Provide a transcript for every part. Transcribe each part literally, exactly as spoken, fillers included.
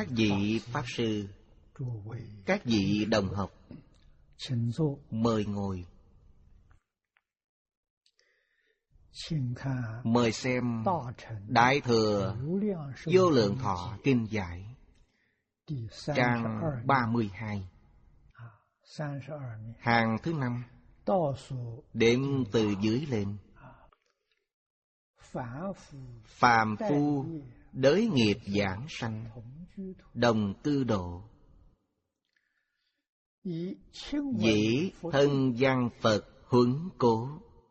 Các vị Pháp Sư, các vị đồng học, mời ngồi. Mời xem Đại Thừa Vô Lượng Thọ Kinh Giải, trang ba mươi hai, hàng thứ năm, đếm từ dưới lên. Phàm phu đới nghiệp giảng sanh, đồng cư độ. Dĩ thân văn Phật huấn cố,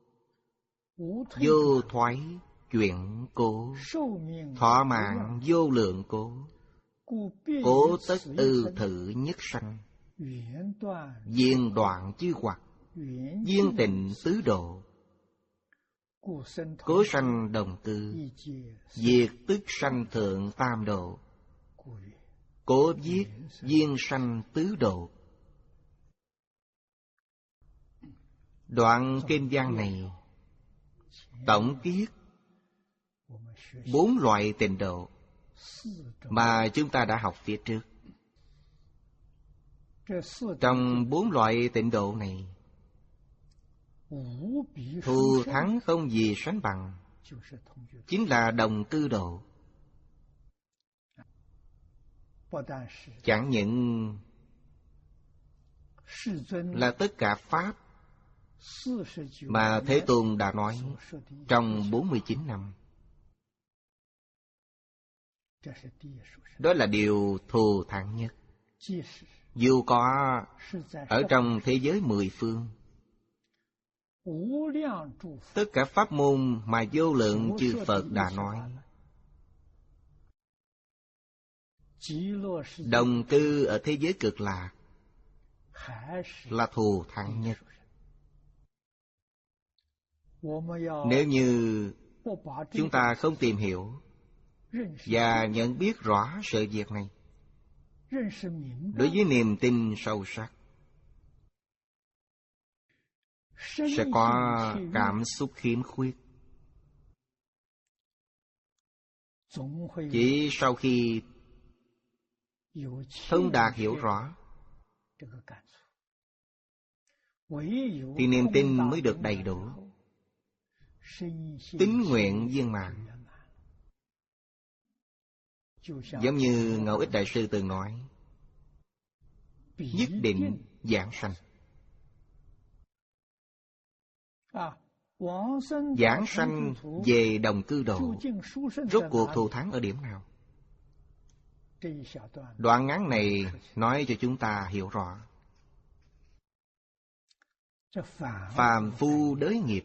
vô thoái chuyển cố. Thọ mạng vô lượng cố, cố tất ư thử nhất sanh. Viên đoạn chư hoặc, viên tịnh tứ độ. Cố sanh đồng cư, diệt tức sanh thượng tam độ. Cố viết viên sanh tứ độ. Đoạn kinh văn này tổng kết bốn loại tịnh độ mà chúng ta đã học phía trước. Trong bốn loại tịnh độ này, thù thắng không gì sánh bằng, chính là đồng cư độ. Chẳng những là tất cả Pháp mà Thế Tôn đã nói trong bốn mươi chín năm, đó là điều thù thắng nhất. Dù có ở trong thế giới mười phương, tất cả pháp môn mà vô lượng chư Phật đã nói, đồng cư ở thế giới cực lạc là thù thắng nhất. Nếu như chúng ta không tìm hiểu và nhận biết rõ sự việc này, đối với niềm tin sâu sắc, sẽ có cảm xúc khiếm khuyết. Chỉ sau khi thông đạt hiểu rõ thì niềm tin mới được đầy đủ, tín nguyện viên mãn. Giống như Ngẫu Ích Đại Sư từng nói, nhất định giảng sanh. Giảng sanh về đồng cư độ, rốt cuộc thù thắng ở điểm nào? Đoạn ngắn này nói cho chúng ta hiểu rõ. Phàm phu đới nghiệp,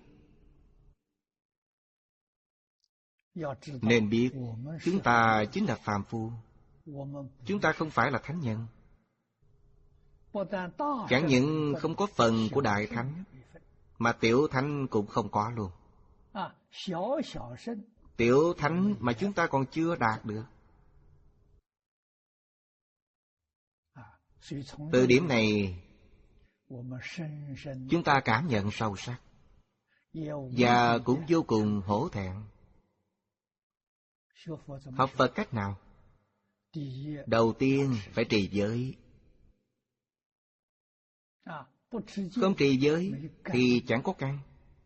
nên biết chúng ta chính là phàm phu. Chúng ta không phải là thánh nhân. Chẳng những không có phần của đại thánh, mà tiểu thánh cũng không có luôn. Tiểu thánh mà chúng ta còn chưa đạt được. Từ điểm này, chúng ta cảm nhận sâu sắc và cũng vô cùng hổ thẹn. Học Phật cách nào? Đầu tiên phải trì giới. Không trì giới thì chẳng có căn.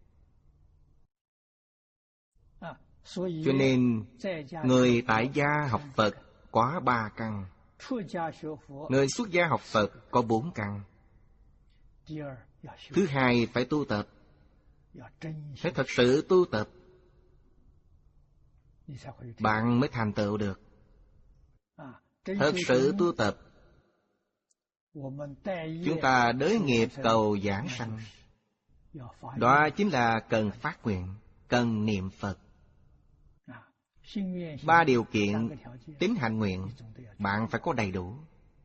Cho nên người tại gia học Phật có ba căn, người xuất gia học Phật có bốn căn. Thứ hai phải tu tập, phải thật sự tu tập, bạn mới thành tựu được. Thật sự tu tập, chúng ta đới nghiệp cầu giảng sanh, đó chính là cần phát nguyện, cần niệm Phật. Ba điều kiện tín hạnh nguyện bạn phải có đầy đủ.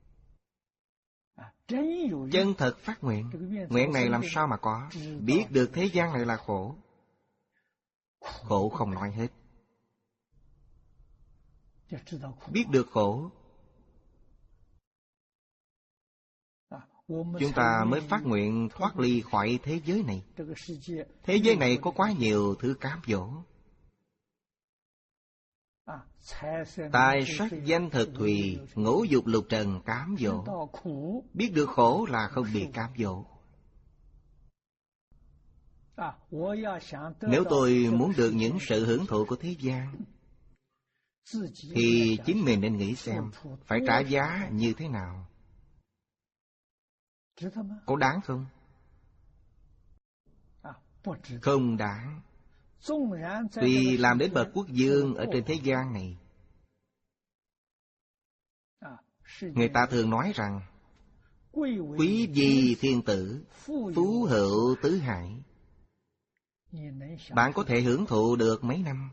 Chân thật phát nguyện, nguyện này làm sao mà có? Biết được thế gian này là khổ, khổ không nói hết. Biết được khổ, chúng ta mới phát nguyện thoát ly khỏi thế giới này. Thế giới này có quá nhiều thứ cám dỗ. tài sắc danh thực thùy, ngũ dục lục trần cám dỗ. Biết được khổ là không bị cám dỗ. Nếu tôi muốn được những sự hưởng thụ của thế gian, thì chính mình nên nghĩ xem phải trả giá như thế nào. Có đáng không? Không đáng. Tuy làm đến bậc quốc vương ở trên thế gian này, người ta thường nói rằng quý vì thiên tử, phú hữu tứ hải. Bạn có thể hưởng thụ được mấy năm?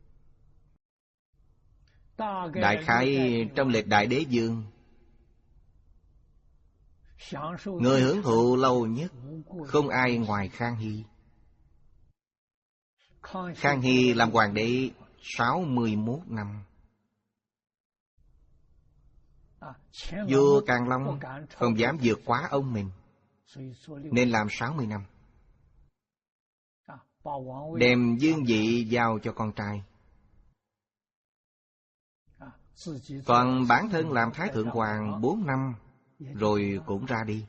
Đại khái trong lịch đại đế vương, người hưởng thụ lâu nhất không ai ngoài Khang Hy. Khang Hy làm hoàng đế sáu mươi mốt năm. Vua Càn Long không dám vượt quá ông mình, nên làm sáu mươi năm. Đem vương vị giao cho con trai, còn bản thân làm Thái Thượng Hoàng bốn năm, rồi cũng ra đi.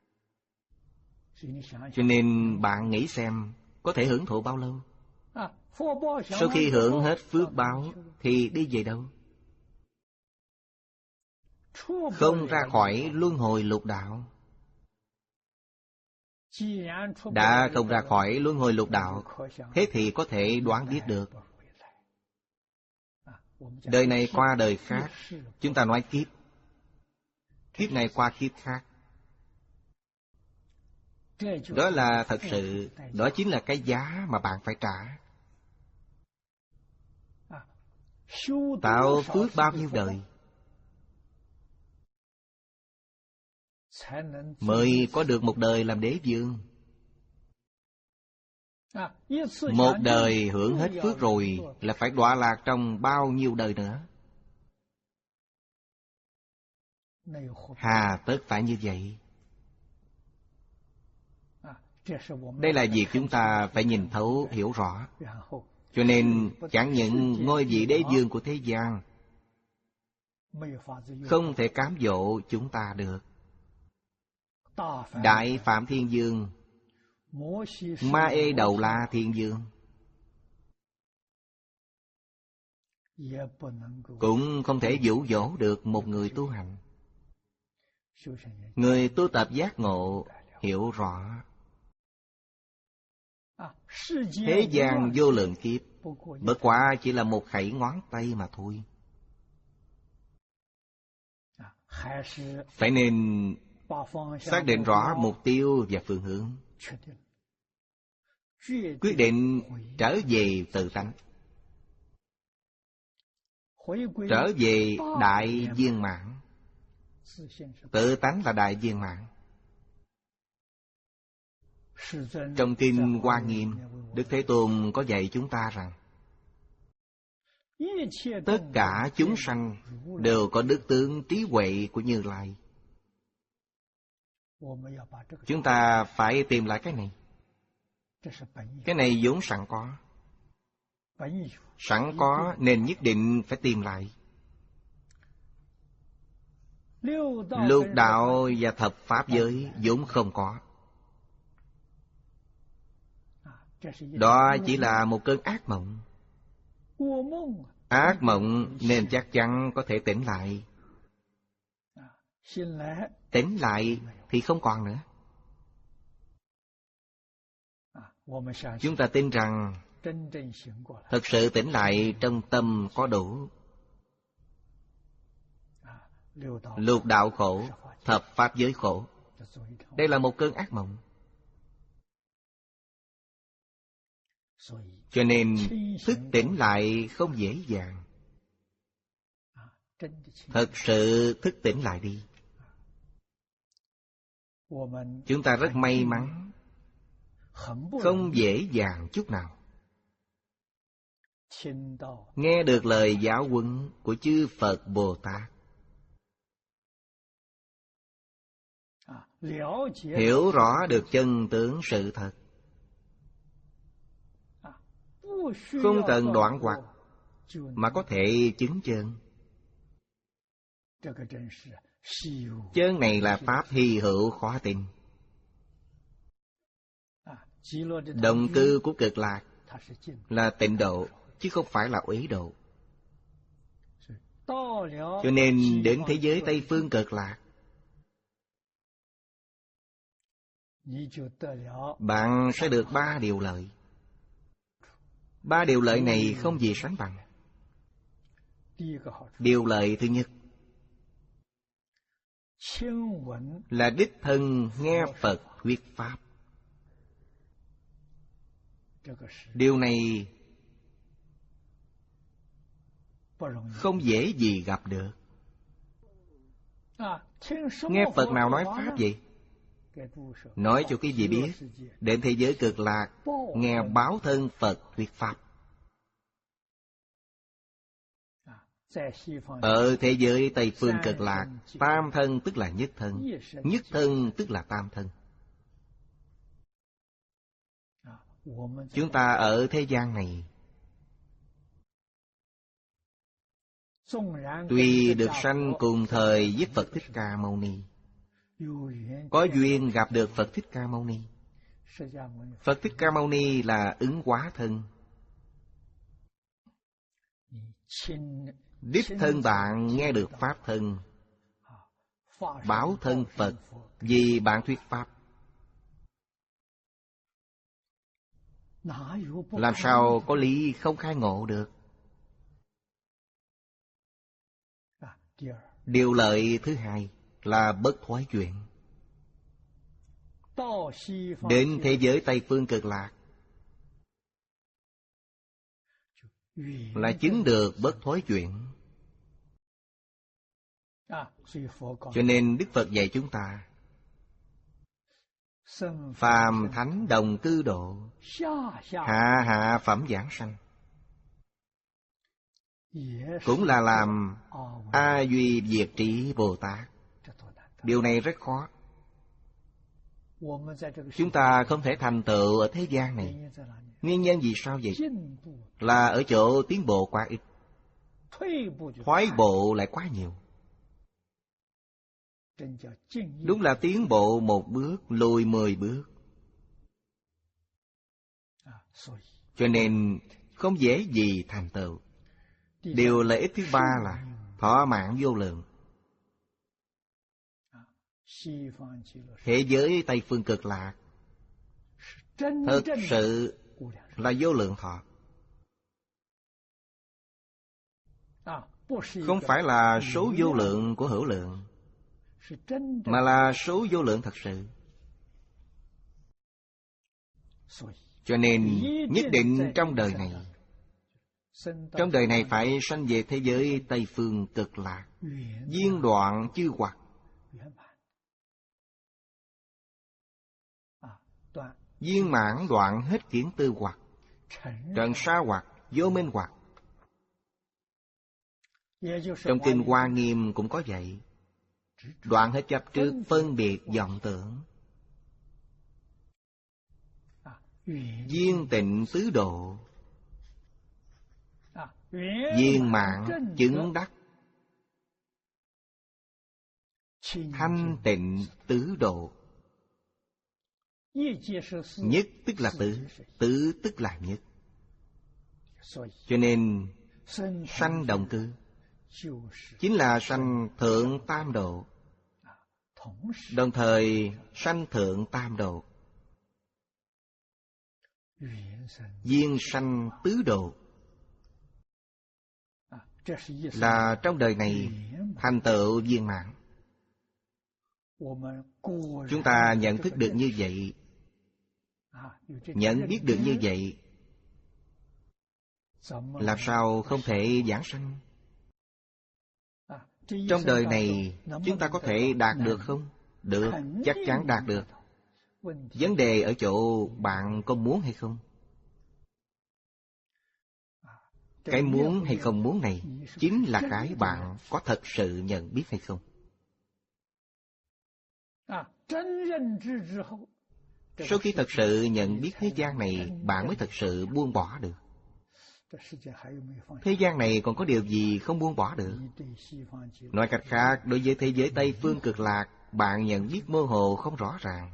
Cho nên bạn nghĩ xem, có thể hưởng thụ bao lâu? Sau khi hưởng hết phước báo thì đi về đâu? Không ra khỏi luân hồi lục đạo. Đã không ra khỏi luân hồi lục đạo, thế thì có thể đoán biết được. Đời này qua đời khác, chúng ta nói kiếp. Kiếp này qua kiếp khác. Đó là thật sự, đó chính là cái giá mà bạn phải trả. Tạo phước bao nhiêu đời mới có được một đời làm đế vương. Một đời hưởng hết phước rồi là phải đọa lạc trong bao nhiêu đời nữa? Hà tất phải như vậy? Đây là việc chúng ta phải nhìn thấu, hiểu rõ. Cho nên chẳng những ngôi vị đế vương của thế gian không thể cám dỗ chúng ta được. Đại Phạm Thiên Vương, Ma Ê Đầu La Thiên Vương cũng không thể dụ dỗ được một người tu hành. Người tu tập giác ngộ, hiểu rõ thế gian vô lượng kiếp, bất quá chỉ là một khẩy ngón tay mà thôi. Phải nên xác định rõ mục tiêu và phương hướng, quyết định trở về tự tánh, trở về đại viên mãn. Tự tánh là đại viên mãn. Trong kinh Hoa Nghiêm, Đức Thế Tôn có dạy chúng ta rằng tất cả chúng sanh đều có đức tướng trí huệ của Như Lai. Chúng ta phải tìm lại cái này. Cái này vốn sẵn có. Sẵn có nên nhất định phải tìm lại. Lục đạo và thập pháp giới vốn không có. Đó chỉ là một cơn ác mộng. Ác mộng nên chắc chắn có thể tỉnh lại. Tỉnh lại thì không còn nữa. Chúng ta tin rằng thật sự tỉnh lại trong tâm có đủ. Lục đạo khổ, thập pháp giới khổ. Đây là một cơn ác mộng. Cho nên thức tỉnh lại không dễ dàng. Thật sự thức tỉnh lại đi. Chúng ta rất may mắn, không dễ dàng chút nào. Nghe được lời giáo huấn của chư Phật Bồ Tát, hiểu rõ được chân tướng sự thật, không cần đoạn hoặc, mà có thể chứng chân. Chân này là pháp hy hữu khó tin. Động cư của Cực Lạc là tịnh độ, chứ không phải là uế độ. Cho nên đến thế giới Tây Phương Cực Lạc, bạn sẽ được ba điều lợi. Ba điều lợi này không gì sánh bằng. Điều lợi thứ nhất là đích thân nghe Phật thuyết pháp. Điều này không dễ gì gặp được. Nghe Phật nào nói pháp gì? Nói cho quý vị biết, đến thế giới Cực Lạc nghe báo thân Phật thuyết pháp. Ở thế giới Tây Phương Cực Lạc, tam thân tức là nhất thân, nhất thân tức là tam thân. Chúng ta ở thế gian này, tuy được sanh cùng thời với Phật Thích Ca Mâu Ni, có duyên gặp được Phật Thích Ca Mâu Ni. Phật Thích Ca Mâu Ni là ứng hóa thân. Đích thân bạn nghe được pháp thân, báo thân Phật vì bạn thuyết pháp. Làm sao có lý không khai ngộ được? Điều lợi thứ hai là bất thoái chuyển. Đến thế giới Tây Phương Cực Lạc là chứng được bất thoái chuyển. Cho nên Đức Phật dạy chúng ta phàm thánh đồng cư độ, hạ hạ phẩm giảng sanh, cũng là làm A Duy Diệt Trí Bồ Tát. Điều này rất khó. Chúng ta không thể thành tựu ở thế gian này. Nguyên nhân vì sao vậy? Là ở chỗ tiến bộ quá ít, thoái bộ lại quá nhiều. Đúng là tiến bộ một bước, lùi mười bước. Cho nên không dễ gì thành tựu. Điều lợi ích thứ ba là thọ mạng vô lượng. Thế giới Tây Phương Cực Lạc thực sự là vô lượng thọ. Không phải là số vô lượng của hữu lượng, mà là số vô lượng thật sự. Cho nên nhất định trong đời này, trong đời này phải sanh về thế giới Tây Phương Cực Lạc, viên đoạn chư hoặc. Viên mãn đoạn hết kiến tư hoặc, trần sa hoặc, vô minh hoặc. Trong kinh Hoa Nghiêm cũng có vậy. Đoạn hết chấp trước phân biệt vọng tưởng. Viên tịnh tứ độ, viên mãn chứng đắc, thanh tịnh tứ độ. Nhất tức là tứ, tứ tức là nhất. Cho nên sanh đồng cư chính là sanh thượng tam độ, đồng thời sanh thượng tam độ, viên sanh tứ độ. Là trong đời này thành tựu viên mãn. Chúng ta nhận thức được như vậy, nhận biết được như vậy, làm sao không thể giảng sanh? Trong đời này chúng ta có thể đạt được không? Được, chắc chắn đạt được. Vấn đề ở chỗ bạn có muốn hay không? Cái muốn hay không muốn này chính là cái bạn có thật sự nhận biết hay không. Sau khi thật sự nhận biết thế gian này, bạn mới thật sự buông bỏ được. Thế gian này còn có điều gì không buông bỏ được? Nói cách khác, đối với thế giới Tây Phương Cực Lạc, bạn nhận biết mơ hồ không rõ ràng.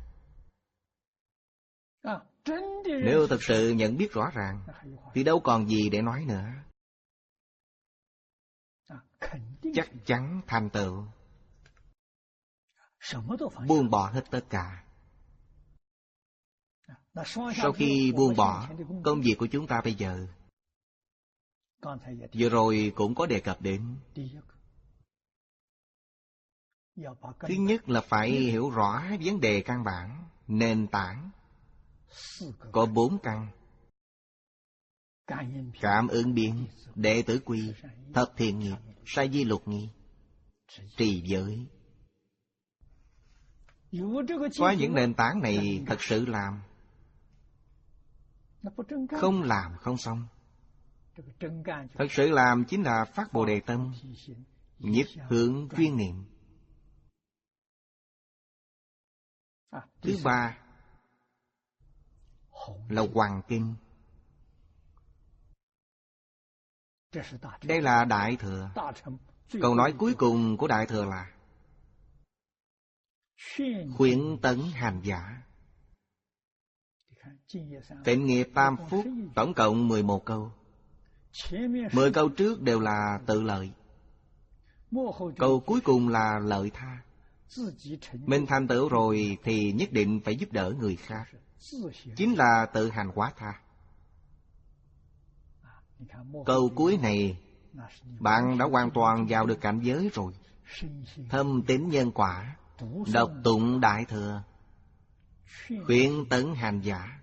Nếu thật sự nhận biết rõ ràng, thì đâu còn gì để nói nữa. Chắc chắn thành tựu, buông bỏ hết tất cả. Sau khi buông bỏ, công việc của chúng ta bây giờ, vừa rồi cũng có đề cập đến. Thứ nhất là phải hiểu rõ vấn đề căn bản, nền tảng. Có bốn căn: cảm ứng biến, đệ tử quy, thập thiện nghiệp, sa di lục nghi, trì giới. Có những nền tảng này thật sự làm, không làm không xong. Thật sự làm chính là phát Bồ Đề tâm, nhất hướng chuyên niệm. Thứ ba là Hoàng Kinh. Đây là Đại Thừa. Câu nói cuối cùng của Đại Thừa là khuyến tấn hành giả. Tịnh nghiệp tam phúc, tổng cộng mười một câu. Mười câu trước đều là tự lợi, câu cuối cùng là lợi tha. Mình thành tựu rồi thì nhất định phải giúp đỡ người khác, chính là tự hành hóa tha. Câu cuối này, bạn đã hoàn toàn vào được cảnh giới rồi. Thâm tín nhân quả, đọc tụng Đại Thừa, khuyến tấn hành giả.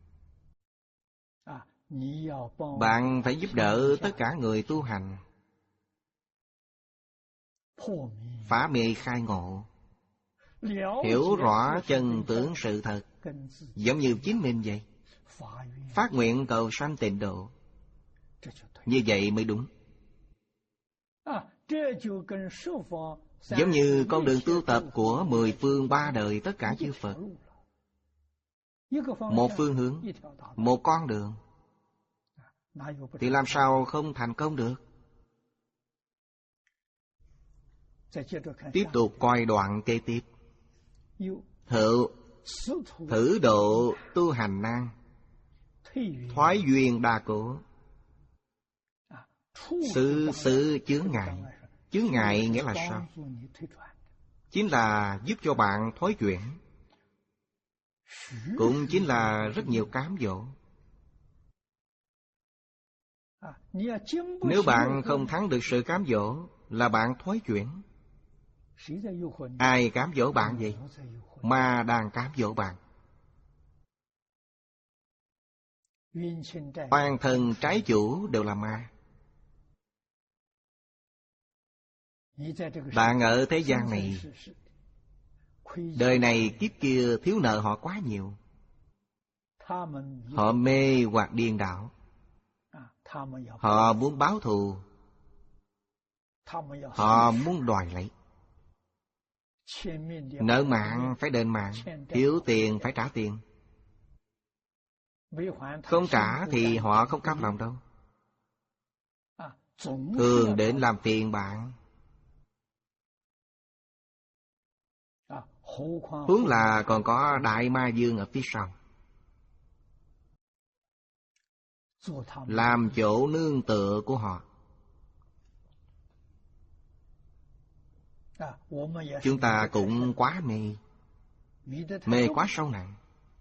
Bạn phải giúp đỡ tất cả người tu hành, phá mê khai ngộ, hiểu rõ chân tướng sự thật, giống như chính mình vậy. Phát nguyện cầu sanh tịnh độ, như vậy mới đúng. Giống như con đường tu tập của mười phương ba đời tất cả chư Phật. Một phương hướng, một con đường, thì làm sao không thành công được? Tiếp tục coi đoạn kế tiếp. Hữu thử độ tu hành năng, thoái duyên đa cố. Sự sự chướng ngại. Chướng ngại nghĩa là sao? Chính là giúp cho bạn thoái chuyển, cũng chính là rất nhiều cám dỗ. Nếu bạn không thắng được sự cám dỗ, là bạn thoái chuyển. Ai cám dỗ bạn vậy? Ma đang cám dỗ bạn. Oan thần trái chủ đều là ma. Bạn ở thế gian này, đời này kiếp kia thiếu nợ họ quá nhiều. Họ mê hoặc điên đảo. Họ muốn báo thù. Họ muốn đòi lấy. Nợ mạng phải đền mạng, thiếu tiền phải trả tiền. Không trả thì họ không cam lòng đâu. Thường đến làm phiền bạn. Huống là còn có Đại Ma Dương ở phía sau, làm chỗ nương tựa của họ. Chúng ta cũng quá mê, mê quá sâu nặng.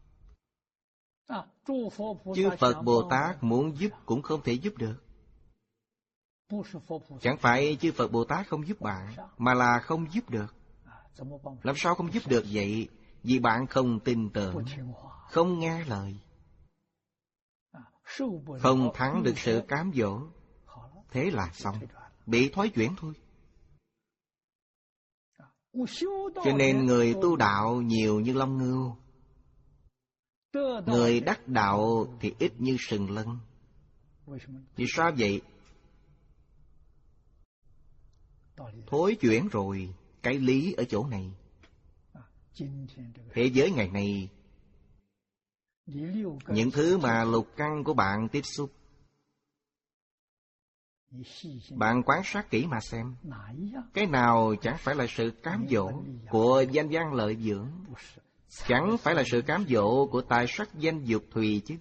Chư Phật Bồ Tát muốn giúp cũng không thể giúp được. Chẳng phải chư Phật Bồ Tát không giúp bạn, mà là không giúp được. Làm sao không giúp được vậy? Vì bạn không tin tưởng, không nghe lời, không thắng được sự cám dỗ. Thế là xong, bị thoái chuyển thôi. Cho nên người tu đạo nhiều như long ngưu, người đắc đạo thì ít như sừng lân. Vì sao vậy? Thối chuyển rồi. Cái lý ở chỗ này. Thế giới ngày nay, những thứ mà lục căn của bạn tiếp xúc, Bạn quan sát kỹ mà xem, cái nào chẳng phải là sự cám dỗ của danh văn lợi dưỡng, chẳng phải là sự cám dỗ của tài sắc danh dục thùy chứ.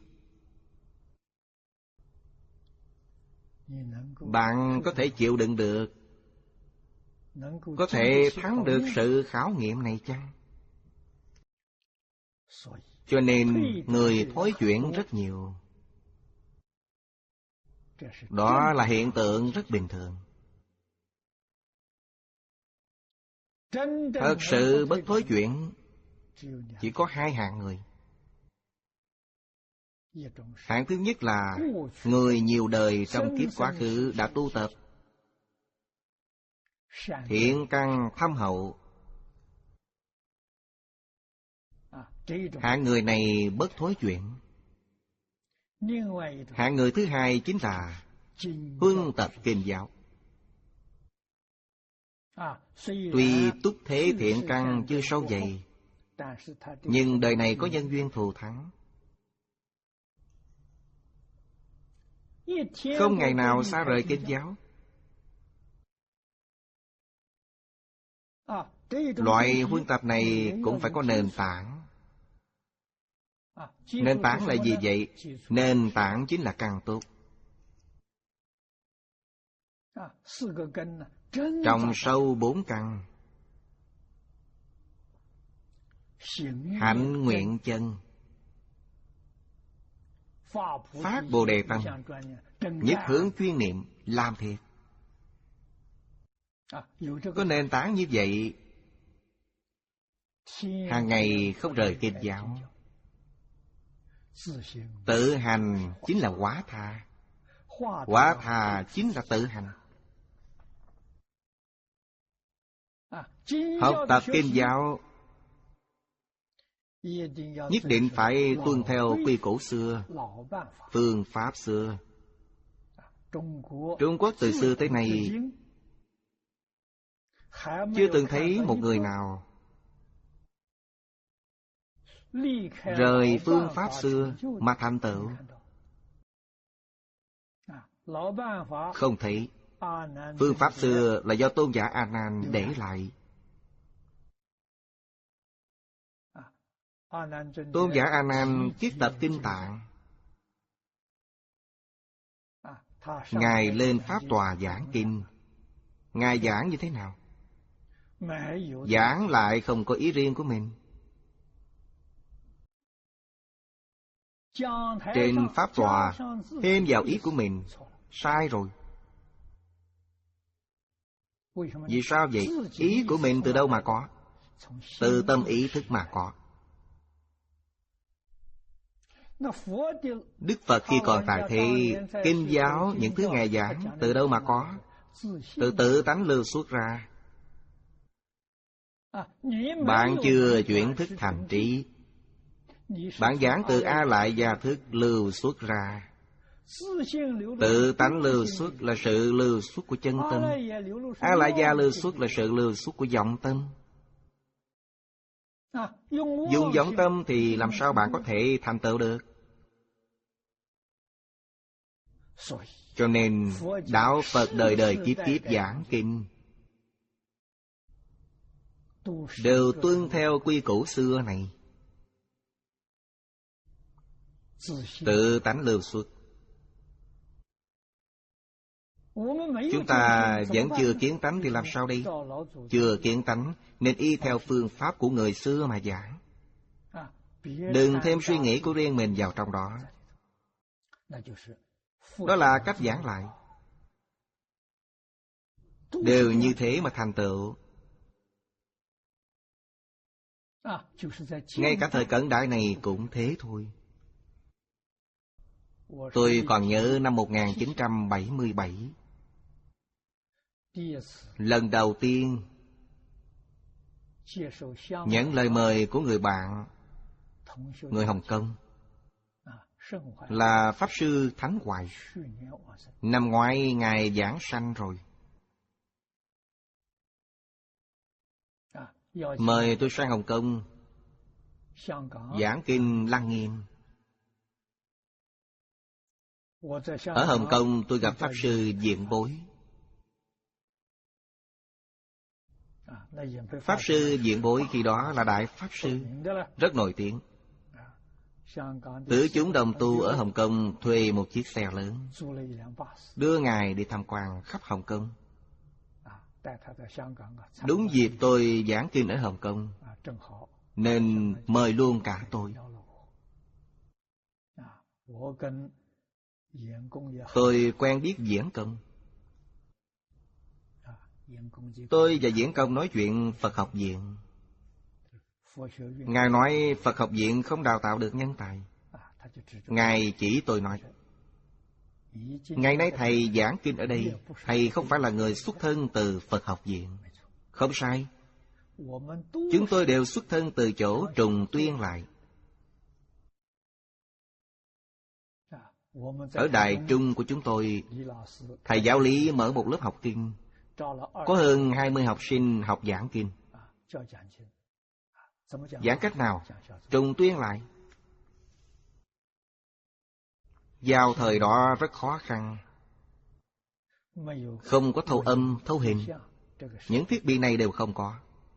Bạn có thể chịu đựng được, có thể thắng được sự khảo nghiệm này chăng? Cho nên người thối chuyển rất nhiều. Đó là hiện tượng rất bình thường. Thật sự bất thối chuyển chỉ có hai hạng người. Hạng thứ nhất là người nhiều đời trong kiếp quá khứ đã tu tập, thiện căn thâm hậu. Hạng người này bất thối chuyển. Hạng người thứ hai chính là huân tập kinh giáo. Tuy túc thế thiện căn chưa sâu dày, nhưng đời này có nhân duyên thù thắng, không ngày nào xa rời kinh giáo. Loại huân tập này cũng phải có nền tảng. Nền tảng là gì vậy? Nền tảng chính là căn tốt. Trong sâu bốn căn: hạnh nguyện chân, phát bồ đề tâm, nhất hướng chuyên niệm, làm thiệt. Có nền tảng như vậy, hàng ngày không rời kinh giáo. Tự hành chính là quả tha, quả tha chính là tự hành. Học tập kinh giáo nhất định phải tuân theo quy củ xưa, phương pháp xưa. Trung Quốc từ xưa tới nay chưa từng thấy một người nào rời phương pháp xưa mà thành tựu. Không thấy. Phương pháp xưa là do tôn giả A Nan để lại. Tôn giả A Nan kiết tập kinh Tạng, Ngài lên pháp tòa giảng kinh. Ngài giảng như thế nào? Giảng lại không có ý riêng của mình. Trên pháp tòa thêm vào ý của mình, sai rồi. Vì sao vậy? Ý của mình từ đâu mà có? Từ tâm ý thức mà có. Đức Phật khi còn tại thế, kinh giáo, những thứ Ngài giảng, từ đâu mà có? Từ tự tánh lưu xuất ra. Bạn chưa chuyển thức thành trí. Bạn giảng từ A lại gia thức lưu xuất ra. Tự tánh lưu xuất là sự lưu xuất của chân tâm. A lại gia lưu xuất là sự lưu xuất của vọng tâm. Dùng vọng tâm thì làm sao bạn có thể thành tựu được? Cho nên đạo Phật đời đời kiếp kiếp giảng kinh đều tuân theo quy củ xưa này. Tự tánh lưu xuất. Chúng ta vẫn chưa kiến tánh thì làm sao đi? Chưa kiến tánh nên y theo phương pháp của người xưa mà giảng. Đừng thêm suy nghĩ của riêng mình vào trong đó. Đó là cách giảng lại. Đều như thế mà thành tựu. Ngay cả thời cận đại này cũng thế thôi. Tôi còn nhớ năm một nghìn chín trăm bảy mươi bảy, lần đầu tiên nhận lời mời của người bạn, người Hồng Kông, là Pháp Sư Thánh Hoài. Năm ngoái Ngài giảng sanh rồi. Mời tôi sang Hồng Kông giảng kinh Lăng Nghiêm. Ở Hồng Kông tôi gặp Pháp Sư Diện Bối. Pháp Sư Diện Bối khi đó là Đại Pháp Sư, rất nổi tiếng. Tứ chúng đồng tu ở Hồng Kông thuê một chiếc xe lớn, đưa Ngài đi tham quan khắp Hồng Kông. Đúng dịp tôi giảng kinh ở Hồng Kông, nên mời luôn cả tôi. Tôi quen biết Diễn Công. Tôi và Diễn Công nói chuyện Phật học viện. Ngài nói Phật học viện không đào tạo được nhân tài. Ngài chỉ tôi nói, ngày nay thầy giảng kinh ở đây, thầy không phải là người xuất thân từ Phật học viện. Không sai. Chúng tôi đều xuất thân từ chỗ Trùng Tuyên lại. Ở Đại Trung của chúng tôi, thầy giáo lý mở một lớp học kinh, có hơn hai mươi học sinh học giảng kinh. Giảng cách nào? Trùng Tuyên lại. Vào thời đó rất khó khăn, không có thâu âm, thâu hình. Những thiết bị này đều không có.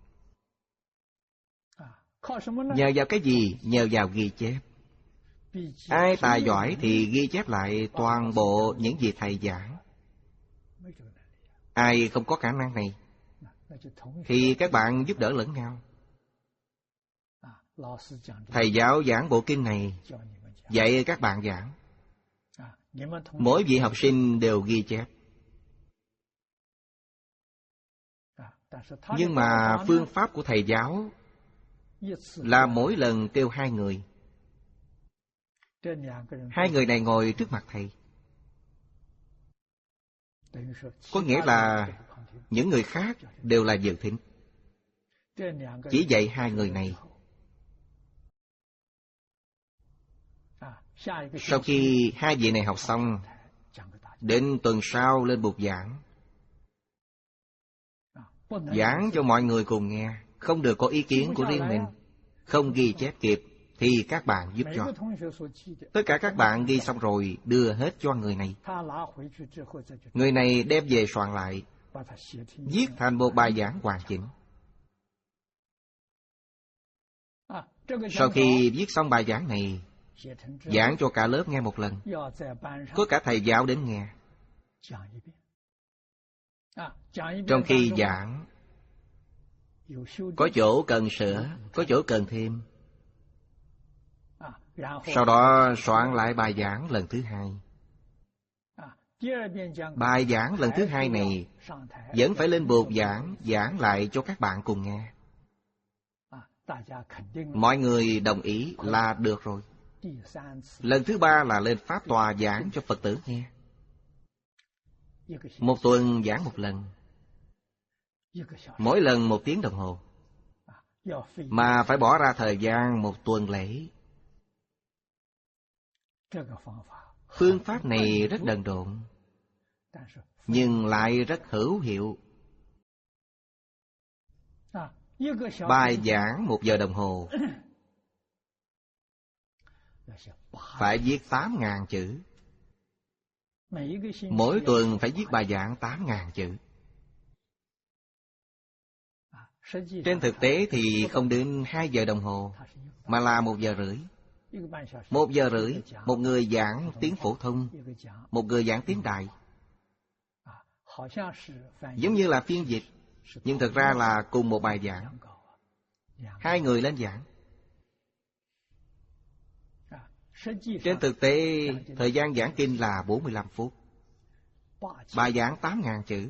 Nhờ vào cái gì? Nhờ vào ghi chép. Ai tài giỏi thì ghi chép lại toàn bộ những gì thầy giảng. Ai không có khả năng này thì các bạn giúp đỡ lẫn nhau. Thầy giáo giảng bộ kinh này, dạy các bạn giảng. Mỗi vị học sinh đều ghi chép. Nhưng mà phương pháp của thầy giáo là mỗi lần kêu hai người. Hai người này ngồi trước mặt thầy. Có nghĩa là những người khác đều là dự thính. Chỉ dạy hai người này. Sau khi hai vị này học xong, đến tuần sau lên bục giảng. Giảng cho mọi người cùng nghe, không được có ý kiến của riêng mình. Không ghi chép kịp thì các bạn giúp cho. Tất cả các bạn ghi xong rồi đưa hết cho người này. Người này đem về soạn lại, viết thành một bài giảng hoàn chỉnh. Sau khi viết xong bài giảng này, giảng cho cả lớp nghe một lần. Có cả thầy giáo đến nghe. Trong khi giảng, có chỗ cần sửa, có chỗ cần thêm. Sau đó soạn lại bài giảng lần thứ hai. Bài giảng lần thứ hai này vẫn phải lên bục giảng, giảng lại cho các bạn cùng nghe. Mọi người đồng ý là được rồi. Lần thứ ba là lên pháp tòa giảng cho Phật tử nghe. Một tuần giảng một lần, mỗi lần một tiếng đồng hồ, mà phải bỏ ra thời gian một tuần lễ. Phương pháp này rất đần độn, nhưng lại rất hữu hiệu. Bài giảng một giờ đồng hồ, phải viết tám ngàn chữ. Mỗi tuần phải viết bài giảng tám ngàn chữ. Trên thực tế thì không đến hai giờ đồng hồ, mà là một giờ rưỡi. Một giờ rưỡi, một người giảng tiếng phổ thông, một người giảng tiếng Đại. Giống như là phiên dịch, nhưng thực ra là cùng một bài giảng. Hai người lên giảng. Trên thực tế, thời gian giảng kinh là bốn mươi lăm phút. Bài giảng tám ngàn chữ.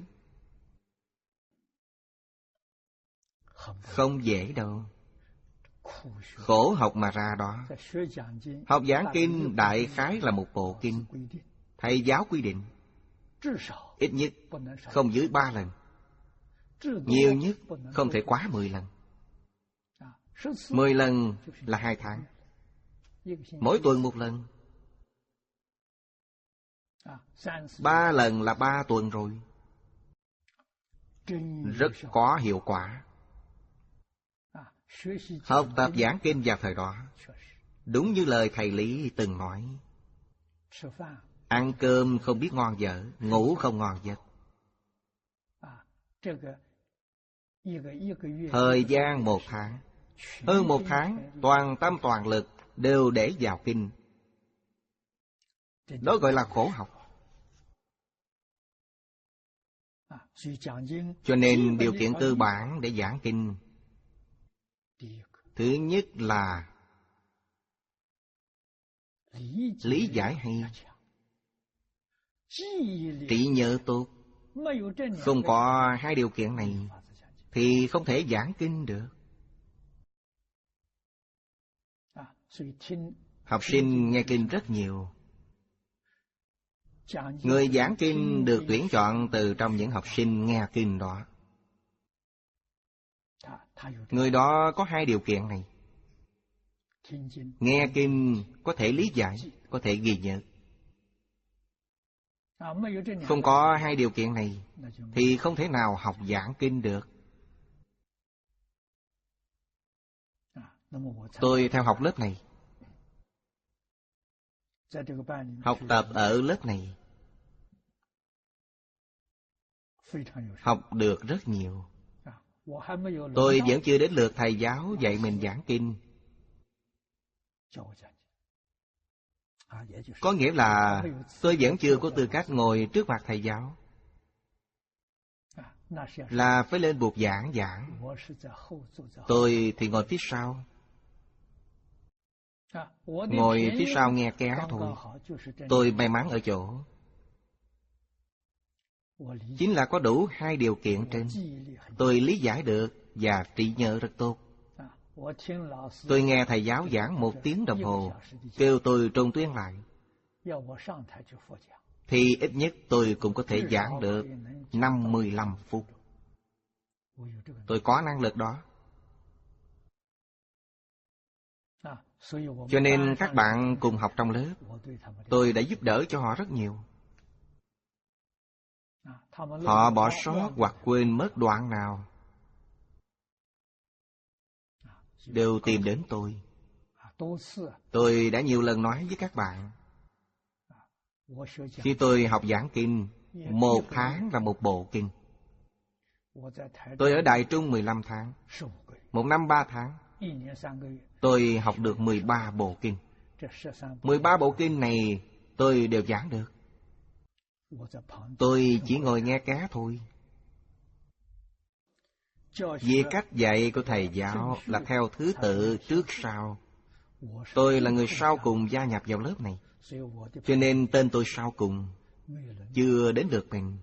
Không dễ đâu. Khổ học mà ra đó. Học giảng kinh đại khái là một bộ kinh. Thầy giáo quy định ít nhất không dưới ba lần, nhiều nhất không thể quá mười lần. Mười lần là hai tháng, mỗi tuần một lần. Ba lần là ba tuần rồi. Rất có hiệu quả. Học tập giảng kinh vào thời đó, đúng như lời thầy Lý từng nói, Ăn cơm không biết ngon dở, ngủ không ngon giấc. Thời gian một tháng, hơn một tháng, toàn tâm toàn lực đều để vào kinh. Đó gọi là khổ học. Cho nên điều kiện cơ bản để giảng kinh, thứ nhất là lý giải hay, trí nhớ tốt. Không có hai điều kiện này thì không thể giảng kinh được. Học sinh nghe kinh rất nhiều. Người giảng kinh được tuyển chọn từ trong những học sinh nghe kinh đó. Người đó có hai điều kiện này. Nghe kinh có thể lý giải, có thể ghi nhớ. Không có hai điều kiện này thì không thể nào học giảng kinh được. Tôi theo học lớp này, học tập ở lớp này, học được rất nhiều. Tôi vẫn chưa đến lượt thầy giáo dạy mình giảng kinh. Có nghĩa là tôi vẫn chưa có tư cách ngồi trước mặt thầy giáo, là phải lên bục giảng giảng. Tôi thì ngồi phía sau, ngồi phía sau nghe ké thôi. Tôi may mắn ở chỗ chính là có đủ hai điều kiện trên. Tôi lý giải được và trí nhớ rất tốt. Tôi nghe thầy giáo giảng một tiếng đồng hồ, kêu tôi trùng tuyên lại, thì ít nhất tôi cũng có thể giảng được năm mươi lăm phút. Tôi có năng lực đó. Cho nên các bạn cùng học trong lớp, tôi đã giúp đỡ cho họ rất nhiều. Họ bỏ sót hoặc quên mất đoạn nào đều tìm đến tôi. Tôi đã nhiều lần nói với các bạn, khi tôi học giảng kinh, một tháng là một bộ kinh. Tôi ở Đại Trung mười lăm tháng, một năm ba tháng, tôi học được mười ba bộ kinh. mười ba bộ kinh này tôi đều giảng được. Tôi chỉ ngồi nghe ké thôi. Vì cách dạy của thầy giáo là theo thứ tự trước sau. Tôi là người sau cùng gia nhập vào lớp này, cho nên tên tôi sau cùng, chưa đến lượt mình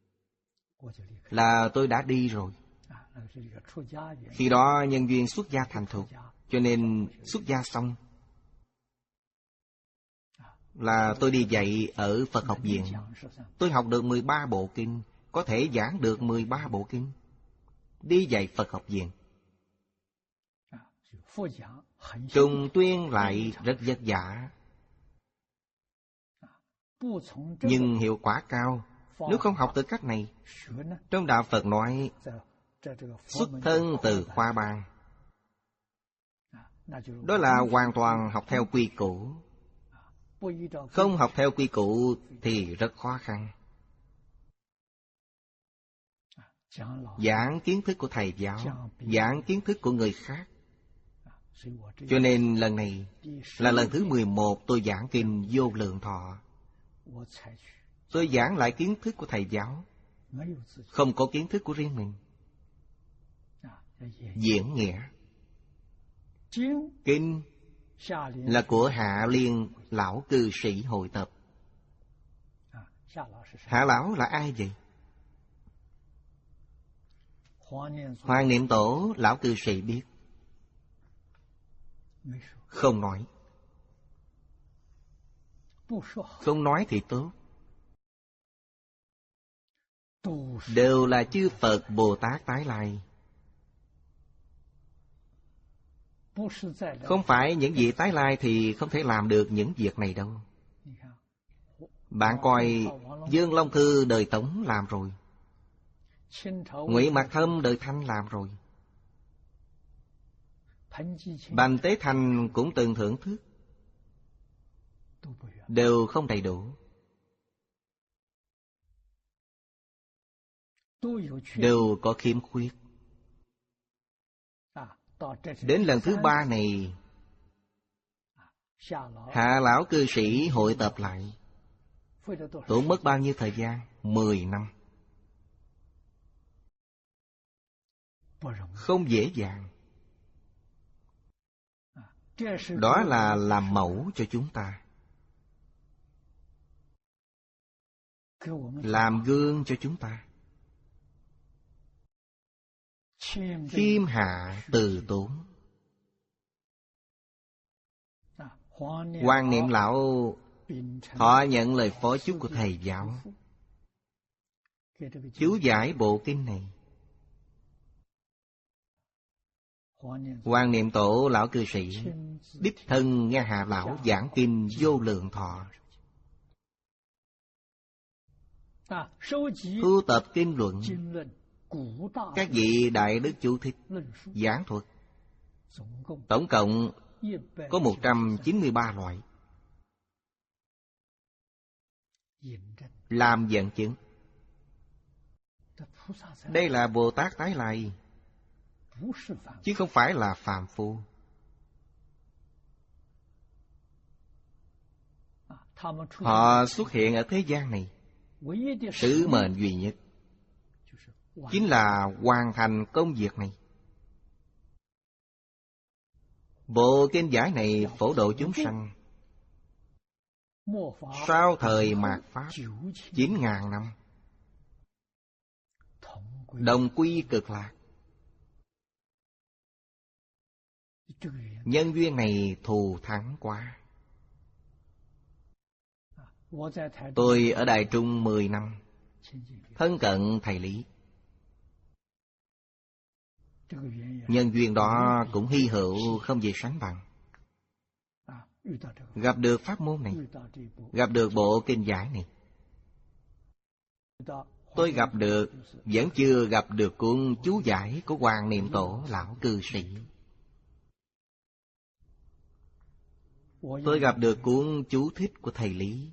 là tôi đã đi rồi. Khi đó nhân duyên xuất gia thành thục, cho nên xuất gia xong là tôi đi dạy ở Phật học viện. Tôi học được mười ba bộ kinh, có thể giảng được mười ba bộ kinh. Đi dạy Phật học viện. Trùng tuyên lại rất vất vả, nhưng hiệu quả cao. Nếu không học từ cách này, trong đạo Phật nói xuất thân từ khoa bang, đó là hoàn toàn học theo quy củ. Không học theo quy củ thì rất khó khăn. Giảng kiến thức của thầy giáo, giảng kiến thức của người khác. Cho nên lần này là lần thứ mười một tôi giảng kinh Vô Lượng Thọ. Tôi giảng lại kiến thức của thầy giáo, không có kiến thức của riêng mình. Diễn nghĩa. Kinh là của Hạ Liên lão cư sĩ hội tập. Hạ lão là ai vậy? Hoàng Niệm Tổ lão cư sĩ biết. Không nói. Không nói thì tốt. Đều là chư Phật Bồ Tát tái lai. Không phải những vị tái lai thì không thể làm được những việc này đâu. Bạn coi Dương Long Thư đời Tống làm rồi, Ngụy Mạc Thâm đời Thanh làm rồi, Bành Tế Thành cũng từng thưởng thức, đều không đầy đủ. đều có khiếm khuyết. Đến lần thứ ba này, Hạ lão cư sĩ hội tập lại. Tốn mất bao nhiêu thời gian? Mười năm. Không dễ dàng. Đó là làm mẫu cho chúng ta, làm gương cho chúng ta. Khiêm hạ từ tốn. Hoàng Niệm lão thọ nhận lời phó chúc của thầy giáo, chú giải bộ kinh này. Hoàng Niệm tổ lão cư sĩ đích thân nghe Hạ lão giảng kinh Vô Lượng Thọ, thu tập kinh luận các vị đại đức chú thích giảng thuật. Tổng cộng có một trăm chín mươi ba loại. Làm dẫn chứng. Đây là Bồ Tát tái lai, chứ không phải là phàm phu. Họ xuất hiện ở thế gian này, sứ mệnh duy nhất chính là hoàn thành công việc này. Bộ kinh giải này phổ độ chúng sanh sau thời mạt Pháp chín ngàn năm, đồng quy cực lạc. Nhân duyên này thù thắng quá. Tôi ở Đài Trung mười năm, thân cận thầy Lý. Nhân duyên đó cũng hy hữu không gì sánh bằng. Gặp được pháp môn này, gặp được bộ kinh giải này. Tôi gặp được, vẫn chưa gặp được cuốn chú giải của Hoàng Niệm tổ lão cư sĩ. Tôi gặp được cuốn chú thích của thầy Lý.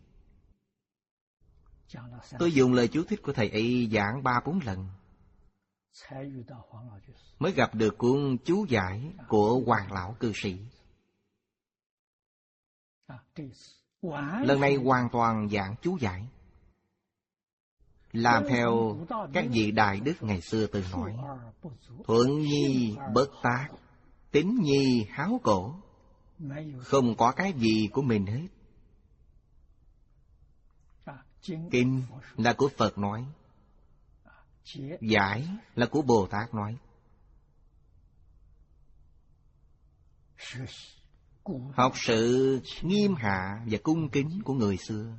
Tôi dùng lời chú thích của thầy ấy giảng ba bốn lần, mới gặp được cuốn chú giải của Hoàng lão cư sĩ. Lần này hoàn toàn giảng chú giải, làm theo các vị đại đức ngày xưa từng nói: thuận nhi bất tác, tín nhi háo cổ. Không có cái gì của mình hết. Kinh là của Phật nói, giải là của Bồ Tát nói. Học sự nghiêm hạ và cung kính của người xưa,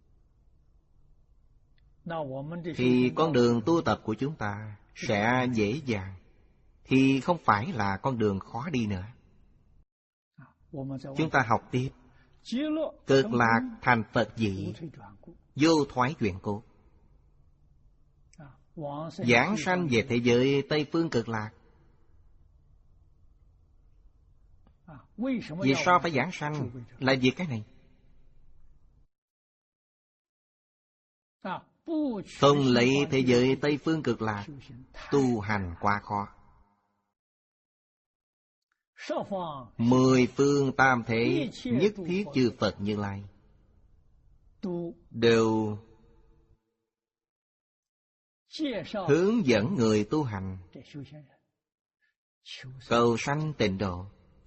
thì con đường tu tập của chúng ta sẽ dễ dàng, thì không phải là con đường khó đi nữa. Chúng ta học tiếp, cực lạc thành Phật vị, vô thoái chuyển cốt. Giảng sanh về thế giới Tây Phương cực lạc. Vì sao phải giảng sanh? Là vì cái này. Không lấy thế giới Tây Phương cực lạc, tu hành quá khó. Mười phương tam thế nhất thiết chư Phật Như Lai đều hướng dẫn người tu hành cầu sanh tịnh độ.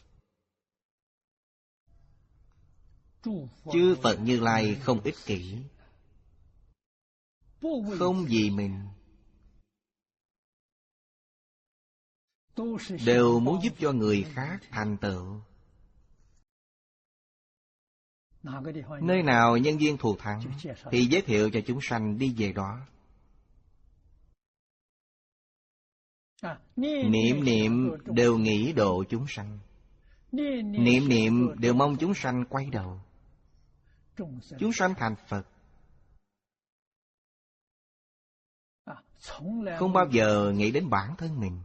Chư Phật Như Lai không ích kỷ, không vì mình, đều muốn giúp cho người khác thành tựu. Nơi nào nhân duyên thù thắng thì giới thiệu cho chúng sanh đi về đó. Niệm niệm đều nghĩ độ chúng sanh, niệm niệm đều mong chúng sanh quay đầu, chúng sanh thành Phật. Không bao giờ nghĩ đến bản thân mình.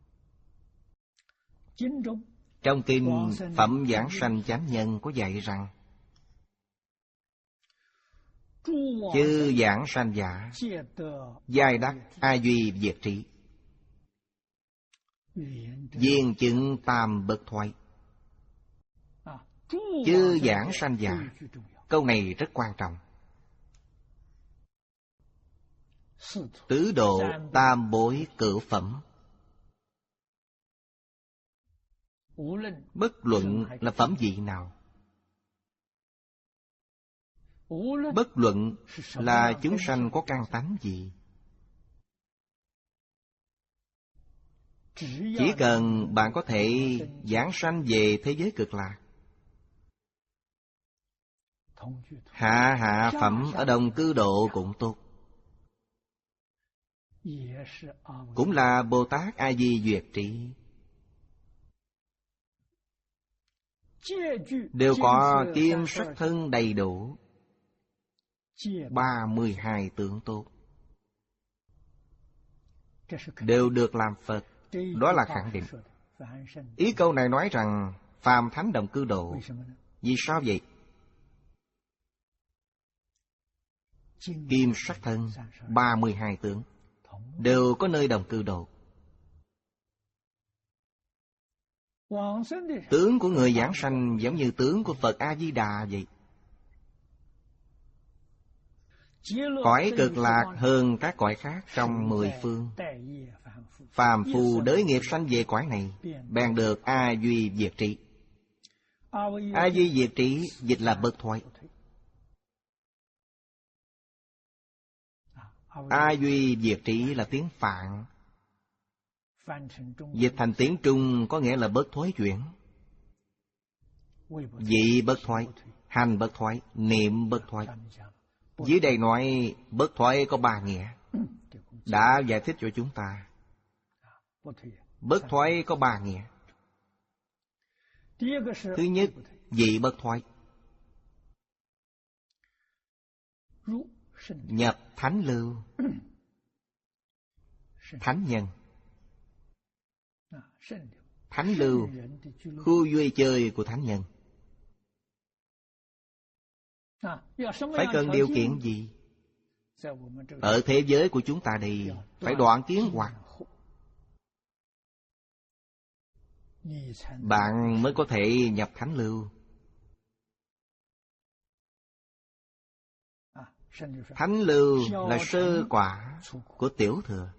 Trong kinh Phẩm Giảng Sanh Chánh Nhân có dạy rằng chư giảng sanh giả giai đắc a duy diệt trí, viên chứng tam bất thoái. Chư giảng sanh giả, câu này rất quan trọng. Tứ độ tam bối cửu phẩm, bất luận là phẩm vị nào, bất luận là chúng sanh có căn tánh gì, chỉ cần bạn có thể giảng sanh về thế giới cực lạc, hạ hạ phẩm ở đồng cư độ cũng tốt, cũng là Bồ Tát A Di Duyệt Trí, đều có kim sắc thân đầy đủ, ba mươi hai tướng tốt, đều được làm Phật. Đó là khẳng định. Ý câu này nói rằng phàm thánh đồng cư độ. Vì sao vậy? Kim sắc thân, ba mươi hai tướng, đều có nơi đồng cư độ. Tướng của người giảng sanh giống như tướng của Phật A-di-đà vậy. Cõi cực lạc hơn các cõi khác trong mười phương. Phàm phu đới nghiệp sanh về cõi này, bèn được A Duy Diệt Trí. A Duy Diệt Trí dịch là bất thoái. A Duy Diệt Trí là tiếng Phạn, dịch thành tiếng Trung có nghĩa là bất thối chuyển. Vị bất thoái, hành bất thoái, niệm bất thoái. Dưới đây nói bất thoái có ba nghĩa, đã giải thích cho chúng ta. Bất thoái có ba nghĩa. Thứ nhất, vị bất thoái, nhập thánh lưu, thánh nhân. Thánh lưu, khu vui chơi của thánh nhân. Phải cần điều kiện gì? Ở thế giới của chúng ta đây, phải đoạn kiến hoặc, bạn mới có thể nhập thánh lưu. Thánh lưu là sơ quả của tiểu thừa.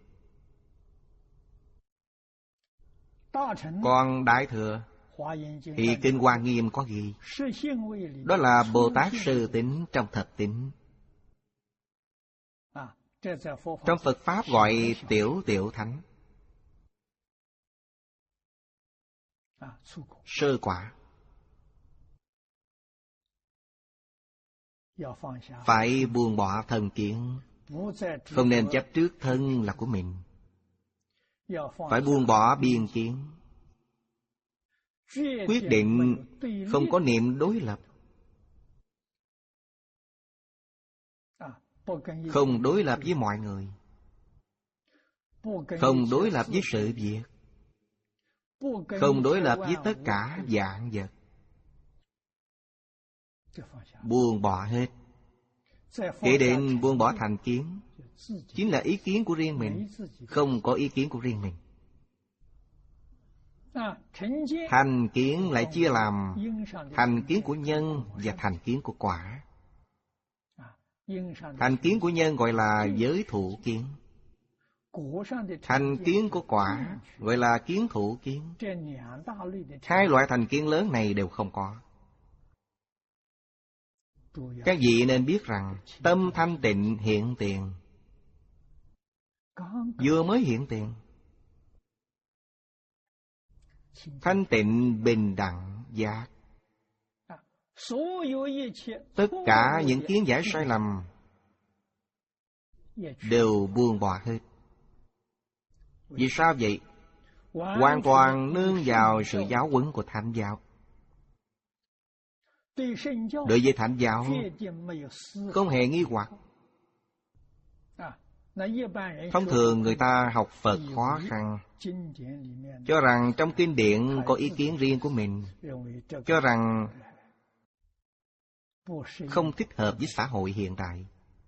Còn đại thừa thì Kinh Hoa Nghiêm có ghi, đó là Bồ Tát sơ tính trong thập tính. Trong Phật Pháp gọi tiểu tiểu thánh. Sơ quả. Phải buông bỏ thân kiến, không nên chấp trước thân là của mình. Phải buông bỏ biên kiến, quyết định không có niệm đối lập, không đối lập với mọi người, không đối lập với sự việc, không đối lập với tất cả vạn vật. Buông bỏ hết. Kể đến buông bỏ thành kiến, chính là ý kiến của riêng mình, không có ý kiến của riêng mình. Thành kiến lại chia làm thành kiến của nhân và thành kiến của quả. Thành kiến của nhân gọi là giới thụ kiến, thành kiến của quả gọi là kiến thụ kiến. Hai loại thành kiến lớn này đều không có. Các vị nên biết rằng tâm thanh tịnh hiện tiền, vừa mới hiện tiền. Thanh tịnh bình đẳng giác. Tất cả những kiến giải sai lầm đều buông bỏ hết. Vì sao vậy? Hoàn toàn nương vào sự giáo huấn của Thánh giáo. Đối với Thánh giáo không hề nghi hoặc. Thông thường người ta học Phật khó khăn, cho rằng trong kinh điển có ý kiến riêng của mình, cho rằng không thích hợp với xã hội hiện đại.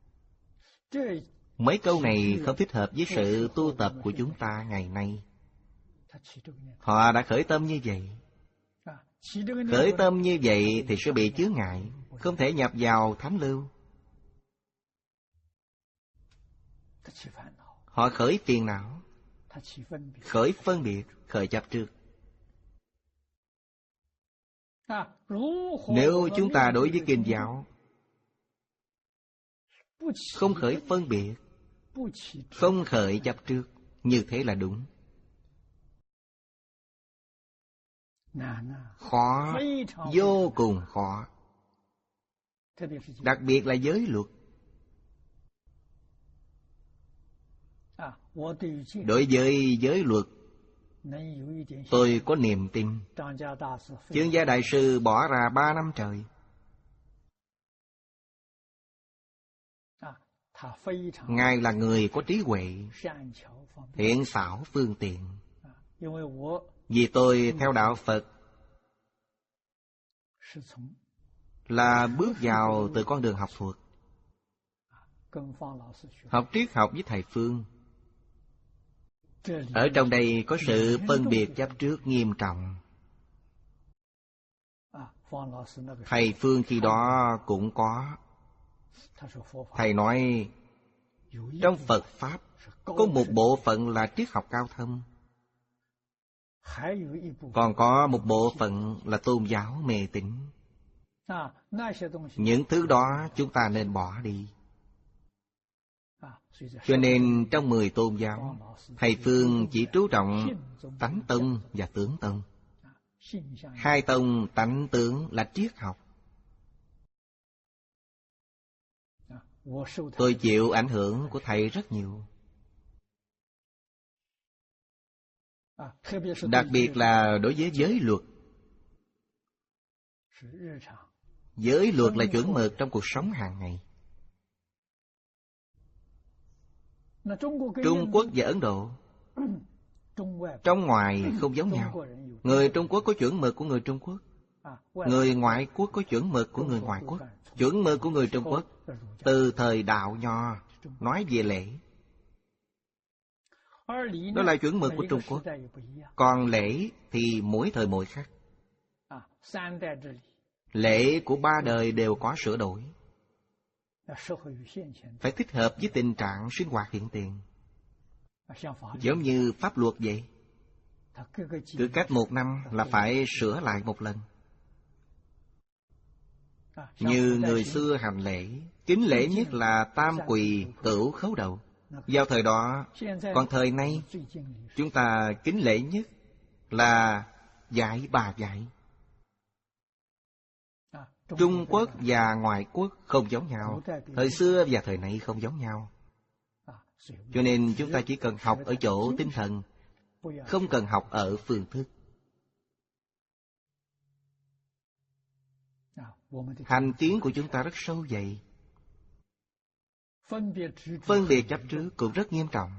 Mấy câu này không thích hợp với sự tu tập của chúng ta ngày nay. Họ đã khởi tâm như vậy. Khởi tâm như vậy thì sẽ bị chướng ngại, không thể nhập vào thánh lưu. Họ khởi phiền não, khởi phân biệt, khởi chấp trước. Nếu chúng ta đối với kinh giáo không khởi phân biệt, không khởi chấp trước, như thế là đúng. Khó, vô cùng khó. Đặc biệt là giới luật. Đối với giới luật, tôi có niềm tin. Chương Gia Đại Sư bỏ ra ba năm trời. Ngài là người có trí huệ, thiện xảo phương tiện. Vì tôi theo đạo Phật là bước vào từ con đường học thuật. Học triết học với thầy Phương. Ở trong đây có sự phân biệt chấp trước nghiêm trọng. Thầy Phương khi đó cũng có. Thầy nói trong Phật Pháp có một bộ phận là triết học cao thâm, còn có một bộ phận là tôn giáo mê tín. Những thứ đó chúng ta nên bỏ đi. Cho nên trong mười tôn giáo, thầy Phương chỉ chú trọng tánh tông và tướng tông. Hai tông tánh tướng là triết học. Tôi chịu ảnh hưởng của thầy rất nhiều. Đặc biệt là đối với giới luật. Giới luật là chuẩn mực trong cuộc sống hàng ngày. Trung Quốc và Ấn Độ, trong ngoài không giống nhau. Người Trung Quốc có chuẩn mực của người Trung Quốc, người ngoại quốc có chuẩn mực của người ngoại quốc. Chuẩn mực của người Trung Quốc từ thời Đạo Nho nói về lễ, đó là chuẩn mực của Trung Quốc. Còn lễ thì mỗi thời mỗi khác. Lễ của ba đời đều có sửa đổi, phải thích hợp với tình trạng sinh hoạt hiện tiền. Giống như pháp luật vậy, cứ cách một năm là phải sửa lại một lần. Như người xưa hành lễ, kính lễ nhất là tam quỳ cửu khấu đầu. Vào thời đó, còn thời nay chúng ta kính lễ nhất là dạy bà dạy. Trung Quốc và ngoại quốc không giống nhau, thời xưa và thời nay không giống nhau. Cho nên chúng ta chỉ cần học ở chỗ tinh thần, không cần học ở phương thức. Hành tiến của chúng ta rất sâu dày. Phân biệt chấp trước cũng rất nghiêm trọng.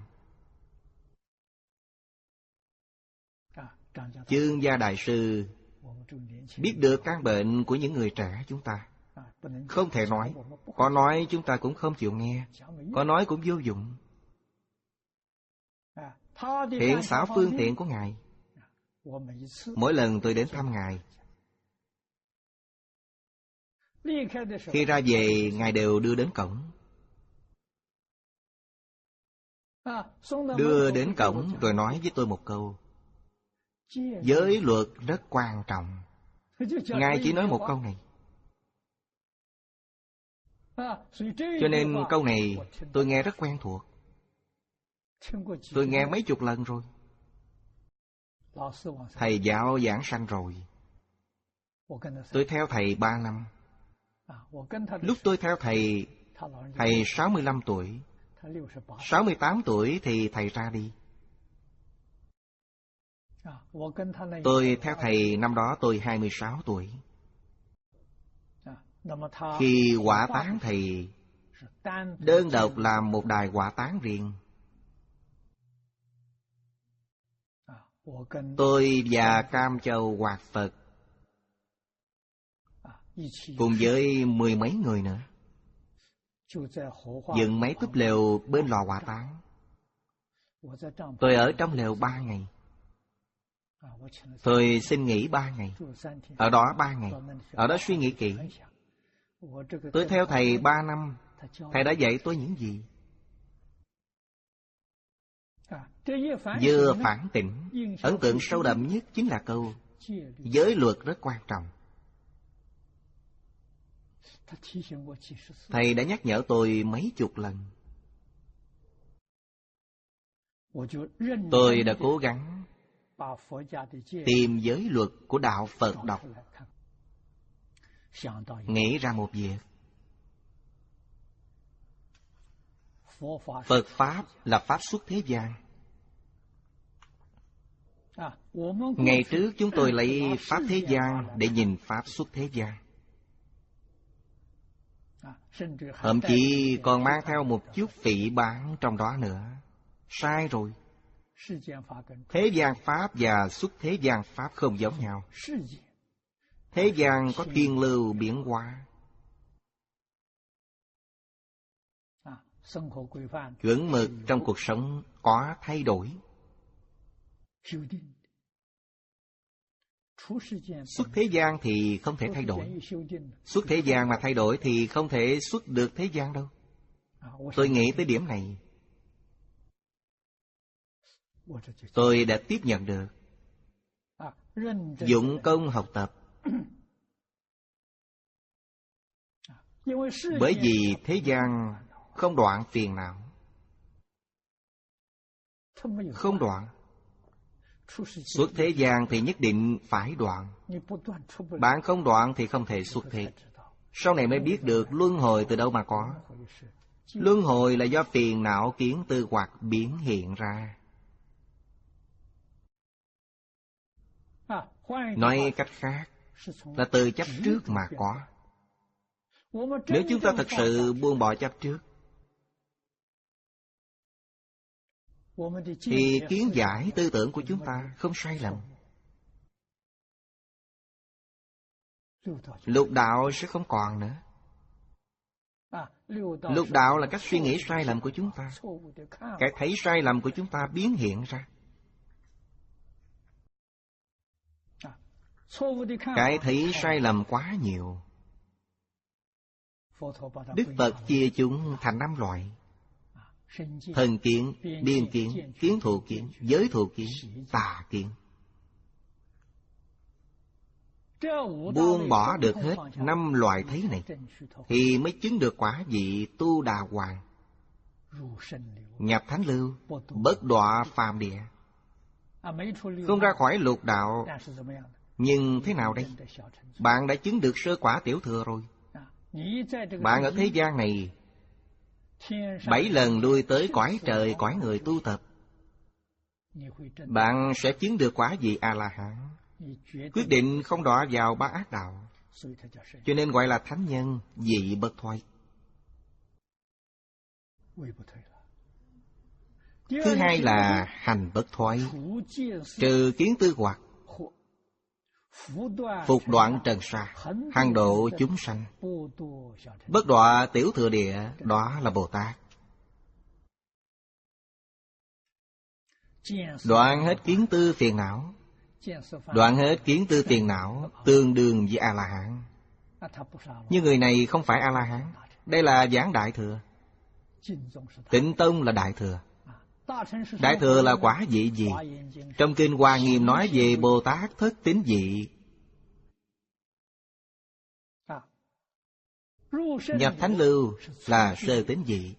Chương Gia Đại Sư biết được căn bệnh của những người trẻ chúng ta. Không thể nói. Có nói chúng ta cũng không chịu nghe. Có nói cũng vô dụng. Thiện xảo phương tiện của Ngài. Mỗi lần tôi đến thăm Ngài, khi ra về Ngài đều đưa đến cổng. Đưa đến cổng rồi nói với tôi một câu: giới luật rất quan trọng. Ngài chỉ nói một câu này. Cho nên câu này tôi nghe rất quen thuộc. Tôi nghe mấy chục lần rồi. Thầy giáo giảng sanh rồi. Tôi theo thầy ba năm. Lúc tôi theo thầy, thầy sáu mươi lăm tuổi. sáu mươi tám tuổi thì thầy ra đi. Tôi theo thầy năm đó tôi hai mươi sáu tuổi. Khi hỏa táng thầy, đơn độc làm một đài hỏa táng riêng. Tôi và Cam Châu Hoạt Phật cùng với mười mấy người nữa, dựng mấy túp lều bên lò hỏa táng. Tôi ở trong lều ba ngày. Tôi xin nghỉ ba ngày, ở đó ba ngày, ở đó suy nghĩ kỹ. Tôi theo thầy ba năm, thầy đã dạy tôi những gì? Vừa phản tỉnh, ấn tượng sâu đậm nhất chính là câu giới luật rất quan trọng. Thầy đã nhắc nhở tôi mấy chục lần. Tôi đã cố gắng tìm giới luật của đạo Phật đọc. Nghĩ ra một việc: Phật Pháp là Pháp xuất thế gian. Ngày trước chúng tôi lấy Pháp thế gian để nhìn Pháp xuất thế gian. Thậm chí còn mang theo một chút phỉ báng trong đó nữa. Sai rồi. Thế gian Pháp và xuất thế gian Pháp không giống nhau. Thế gian có thiên lưu biến hóa, chuẩn mực trong cuộc sống có thay đổi. Xuất thế gian thì không thể thay đổi. Xuất thế gian mà thay đổi thì không thể xuất được thế gian đâu. Tôi nghĩ tới điểm này, tôi đã tiếp nhận được. Dụng công học tập. Bởi vì thế gian không đoạn phiền não. Không đoạn. Xuất thế gian thì nhất định phải đoạn. Bạn không đoạn thì không thể xuất thế. Sau này mới biết được luân hồi từ đâu mà có. Luân hồi là do phiền não kiến tư hoặc biến hiện ra. Nói cách khác là từ chấp trước mà có. Nếu chúng ta thật sự buông bỏ chấp trước thì kiến giải tư tưởng của chúng ta không sai lầm. Lục đạo sẽ không còn nữa. Lục đạo là cách suy nghĩ sai lầm của chúng ta. Cái thấy sai lầm của chúng ta biến hiện ra. Cái thấy sai lầm quá nhiều. Đức Phật chia chúng thành năm loại: thần kiến, biên kiến, kiến thụ kiến, giới thụ kiến, tà kiến. Buông bỏ được hết năm loại thấy này thì mới chứng được quả vị tu đà hoàng, nhập thánh lưu, bất đọa phàm địa. Không ra khỏi lục đạo. Nhưng thế nào đây? Bạn đã chứng được sơ quả tiểu thừa rồi. Bạn ở thế gian này bảy lần lui tới cõi trời, cõi người tu tập. Bạn sẽ chứng được quả vị A-la-hán. Quyết định không đọa vào ba ác đạo, cho nên gọi là thánh nhân, vị bất thoái. Thứ hai là hành bất thoái, trừ kiến tư hoặc, phục đoạn trần sa, hằng độ chúng sanh, bất đọa tiểu thừa địa, đó là Bồ Tát. Đoạn hết kiến tư phiền não. Đoạn hết kiến tư phiền não tương đương với A-la-hán. Nhưng người này không phải A-la-hán. Đây là giảng Đại Thừa. Tịnh Tông là Đại Thừa. Đại Thừa là quả vị gì? Trong Kinh Hoa Nghiêm nói về Bồ Tát thất tín vị. Nhập thánh lưu là sơ tín vị.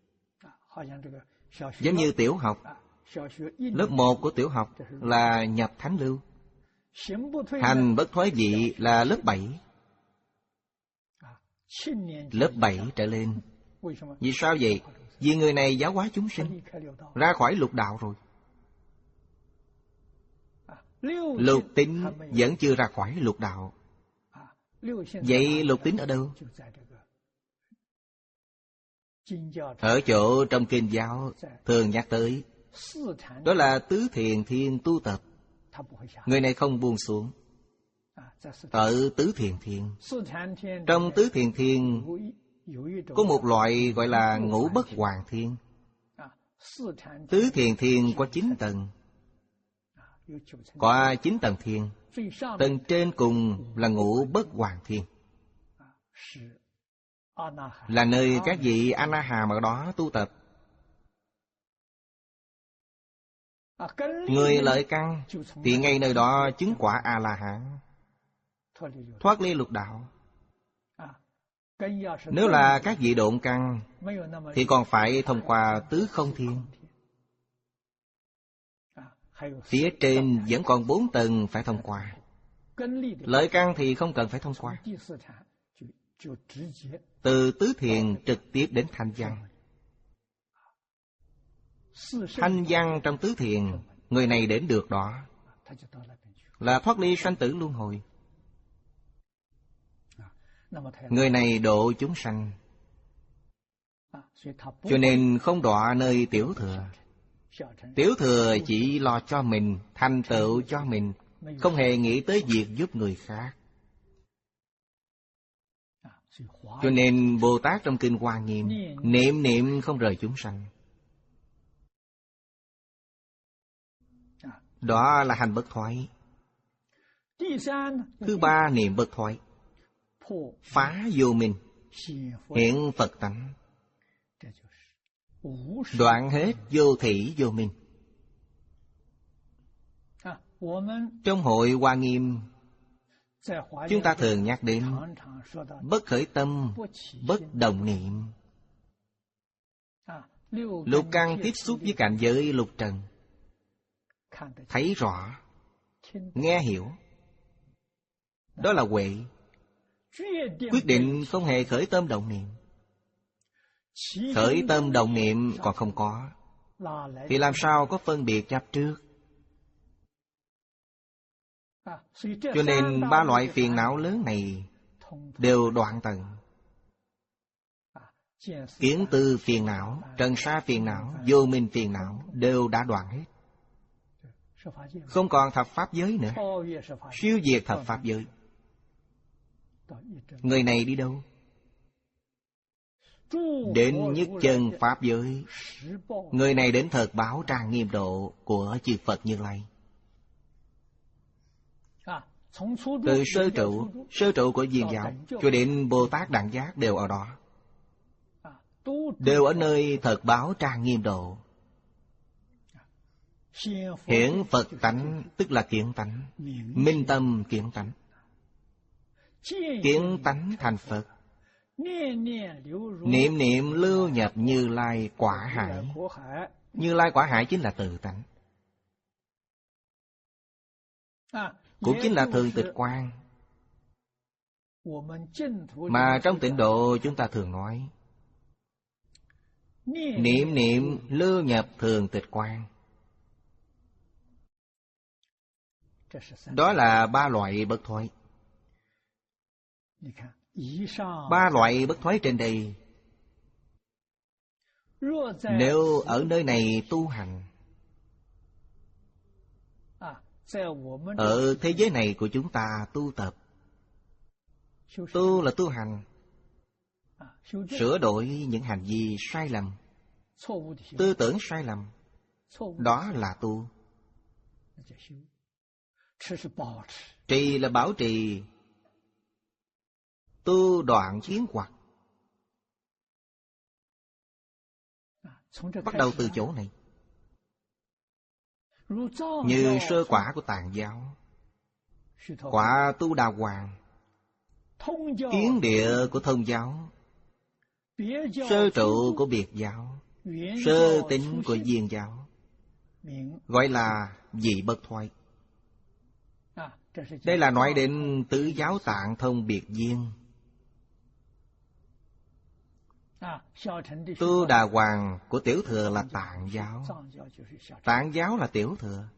Giống như tiểu học, lớp một của tiểu học là nhập thánh lưu. Hành bất thoái vị là lớp bảy. Lớp bảy trở lên. Vì sao vậy? Vì người này giáo hóa chúng sinh, ra khỏi lục đạo rồi. Lục tín vẫn chưa ra khỏi lục đạo. Vậy lục tín ở đâu? Ở chỗ trong kinh giáo thường nhắc tới, đó là tứ thiền thiên tu tập. Người này không buông xuống. ở Tứ Thiền Thiên. Trong Tứ Thiền Thiên có một loại gọi là Ngũ Bất Hoàn Thiên. Tứ Thiền Thiên có chín tầng, có chín tầng thiên. Tầng trên cùng là Ngũ Bất Hoàn Thiên, là nơi các vị A-na-hàm ở đó tu tập. Người lợi căn thì ngay nơi đó chứng quả A-la-hán, thoát ly lục đạo. Nếu là các vị độn căn thì còn phải thông qua Tứ Không Thiên. Phía trên vẫn còn bốn tầng phải thông qua. Lợi căn thì không cần phải thông qua. Từ Tứ Thiền trực tiếp đến Thanh Văn. Thanh Văn trong Tứ Thiền, người này đến được đó là thoát ly sanh tử luân hồi. Người này độ chúng sanh, cho nên không đọa nơi tiểu thừa. Tiểu thừa chỉ lo cho mình, thành tựu cho mình, không hề nghĩ tới việc giúp người khác. Cho nên Bồ Tát trong Kinh Hoa Nghiêm niệm niệm không rời chúng sanh. Đó là hành bất thoái. Thứ ba, niệm bất thoái, phá vô minh, hiện Phật tánh, đoạn hết vô thỉ vô minh. Trong hội Hoa Nghiêm, chúng ta thường nhắc đến bất khởi tâm, bất động niệm. Lục căn tiếp xúc với cảnh giới lục trần, thấy rõ, nghe hiểu, đó là huệ. Quyết định không hề khởi tâm động niệm. Khởi tâm động niệm còn không có, thì làm sao có phân biệt chấp trước? Cho nên ba loại phiền não lớn này đều đoạn tận. Kiến tư phiền não, trần sa phiền não, vô minh phiền não đều đã đoạn hết. Không còn thập pháp giới nữa, siêu diệt thập pháp giới. Người này đi đâu? Đến nhất chân pháp giới. Người này đến thật báo trang nghiêm độ của chư Phật Như Lai. Từ sơ trụ, sơ trụ của Viên Giáo cho đến Bồ Tát Đẳng Giác đều ở đó, đều ở nơi thật báo trang nghiêm độ. Hiển Phật tánh tức là kiến tánh, minh tâm kiến tánh. Kiến tánh thành Phật, niệm niệm lưu nhập Như Lai quả hải. Như Lai quả hải chính là tự tánh, cũng chính là thường tịch quang, mà trong tịnh độ chúng ta thường nói niệm niệm lưu nhập thường tịch quang. Đó là ba loại bất thoái. Ba loại bất thoái trên đây, nếu ở nơi này tu hành, ở thế giới này của chúng ta tu tập, tu là tu hành, sửa đổi những hành vi sai lầm, tư tưởng sai lầm, đó là tu. Trì là bảo trì, tu đoạn kiến hoặc. Bắt đầu từ chỗ này. Như sơ quả của Tạng giáo, quả Tu Đà Hoàng, kiến địa của Thông giáo, sơ trụ của Biệt giáo, sơ tính của Viên giáo, gọi là vị bất thoái. Đây là nói đến tứ giáo Tạng Thông Biệt Viên. Tu Đà Hoàng của tiểu thừa là Tạng giáo, Tạng giáo là tiểu thừa.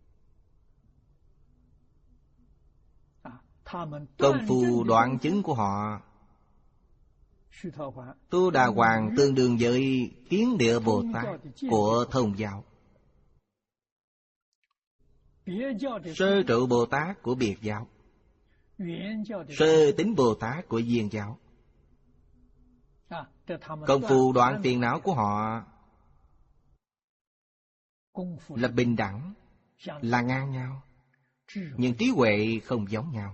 Công phu đoạn chứng của họ, Tu Đà Hoàng tương đương với Kiến Địa Bồ Tát của Thông giáo, Sơ trụ Bồ Tát của Biệt giáo. Sơ tín Bồ Tát của Viên giáo. Công phu đoạn phiền não của họ là bình đẳng, là ngang nhau, nhưng trí huệ không giống nhau,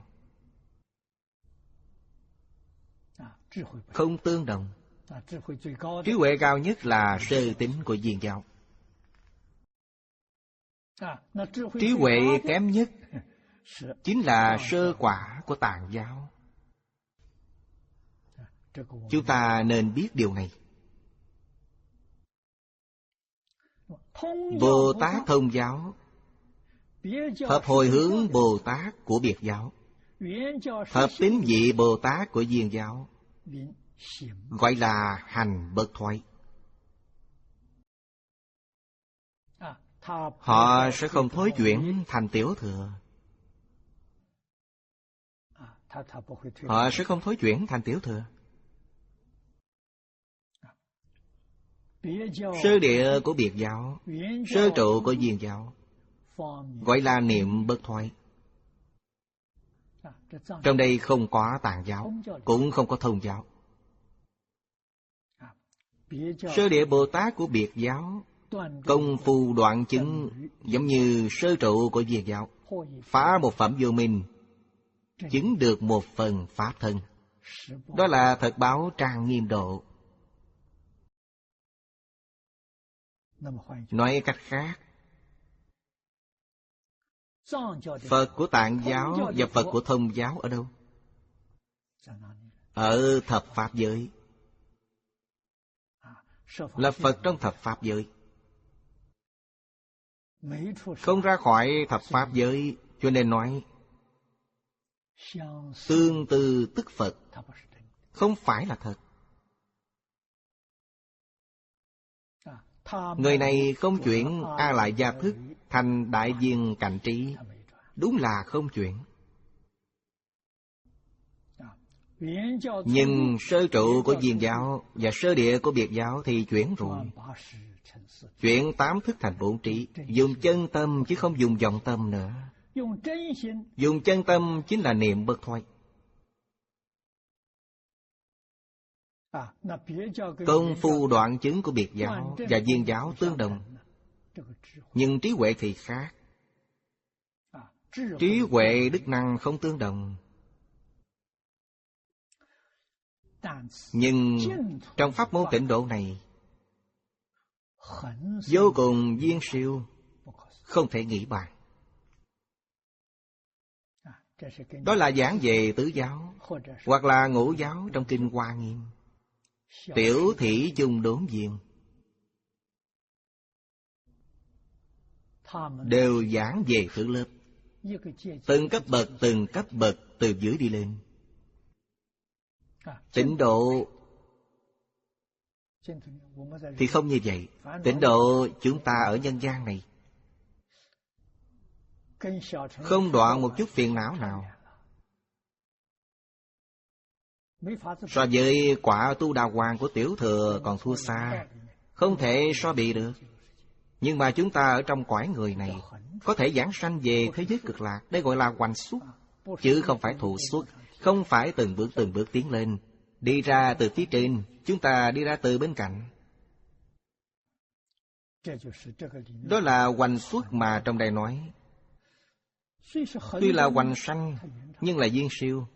không tương đồng. Trí huệ cao nhất là sơ tín của Viên giáo. Trí huệ kém nhất chính là sơ quả của Tạng giáo. Chúng ta nên biết điều này. Bồ Tát Thông giáo hợp hồi hướng Bồ Tát của Biệt giáo, hợp tín vị Bồ Tát của Viên giáo, gọi là hành bất thoái. Họ sẽ không thối chuyển thành tiểu thừa. Họ sẽ không thối chuyển thành tiểu thừa. Sơ địa của Biệt giáo, sơ trụ của Viên giáo, gọi là niệm bất thoái. Trong đây không có Tạng giáo, cũng không có Thông giáo. Sơ địa Bồ Tát của Biệt giáo công phu đoạn chứng giống như sơ trụ của Viên giáo, phá một phẩm vô minh, chứng được một phần pháp thân. Đó là thật báo trang nghiêm độ. Nói cách khác, Phật của Tạng giáo và Phật của Thông giáo ở đâu? Ở thập pháp giới. Là Phật trong thập pháp giới, không ra khỏi thập pháp giới, cho nên nói tương tư tức Phật, không phải là thật. Người này không chuyển A Lại Gia thức thành đại viên cạnh trí, đúng là không chuyển. Nhưng sơ trụ của Viên giáo và sơ địa của Biệt giáo thì chuyển rồi. Chuyển tám thức thành bổn trí, dùng chân tâm chứ không dùng vọng tâm nữa. Dùng chân tâm chính là niệm bất thoái. Công phu đoạn chứng của Biệt giáo và Viên giáo tương đồng, nhưng trí huệ thì khác. Trí huệ đức năng không tương đồng. Nhưng trong pháp môn tịnh độ này vô cùng viên siêu, không thể nghĩ bàn. Đó là giảng về tứ giáo hoặc là ngũ giáo trong kinh Hoa Nghiêm. Tiểu thị chung đốn viên đều giảng về thứ lớp, từng cấp bậc từng cấp bậc từ dưới đi lên. Tịnh độ thì không như vậy. Tịnh độ chúng ta ở nhân gian này không đoạn một chút phiền não nào. So với quả Tu Đà Hoàng của tiểu thừa còn thua xa, không thể so bì được. Nhưng mà chúng ta ở trong cõi người này có thể giảng sanh về thế giới cực lạc. Đây gọi là hoành xuất, chứ không phải thụ xuất. Không phải từng bước từng bước tiến lên, đi ra từ phía trên, chúng ta đi ra từ bên cạnh. Đó là hoành xuất mà trong đây nói. Tuy là hoành sanh, nhưng là viên siêu.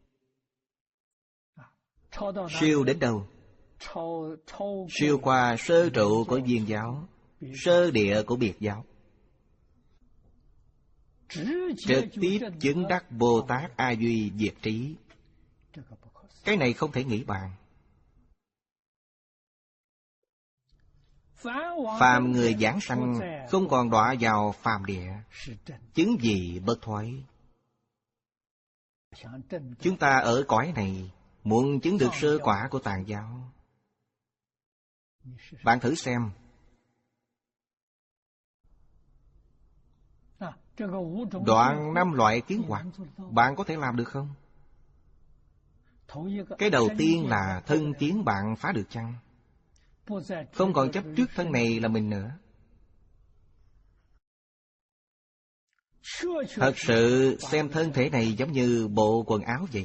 Siêu đến đâu? Siêu qua sơ trụ của Viên giáo, sơ địa của Biệt giáo, trực tiếp chứng đắc Bồ Tát A Duy Diệt Trí. Cái này không thể nghĩ bàn. Phàm người giảng sanh không còn đọa vào phàm địa, chứng gì bất thoái. Chúng ta ở cõi này muốn chứng được sơ quả của Tạng giáo, bạn thử xem. Đoạn năm loại kiến hoạt, bạn có thể làm được không? Cái đầu tiên là thân kiến bạn phá được chăng? Không còn chấp trước thân này là mình nữa. Thật sự xem thân thể này giống như bộ quần áo vậy.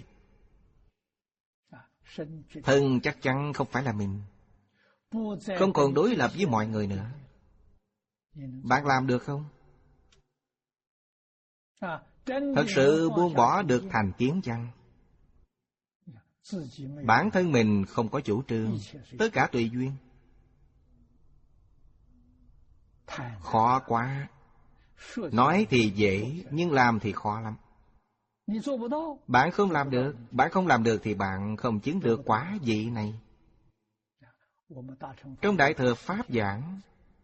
Thân chắc chắn không phải là mình, không còn đối lập với mọi người nữa. Bạn làm được không? Thật sự buông bỏ được thành kiến chăng? Bản thân mình không có chủ trương, tất cả tùy duyên. Khó quá. Nói thì dễ, nhưng làm thì khó lắm. Bạn không làm được, bạn không làm được thì bạn không chứng được quả vị này. Trong Đại Thừa Pháp giảng,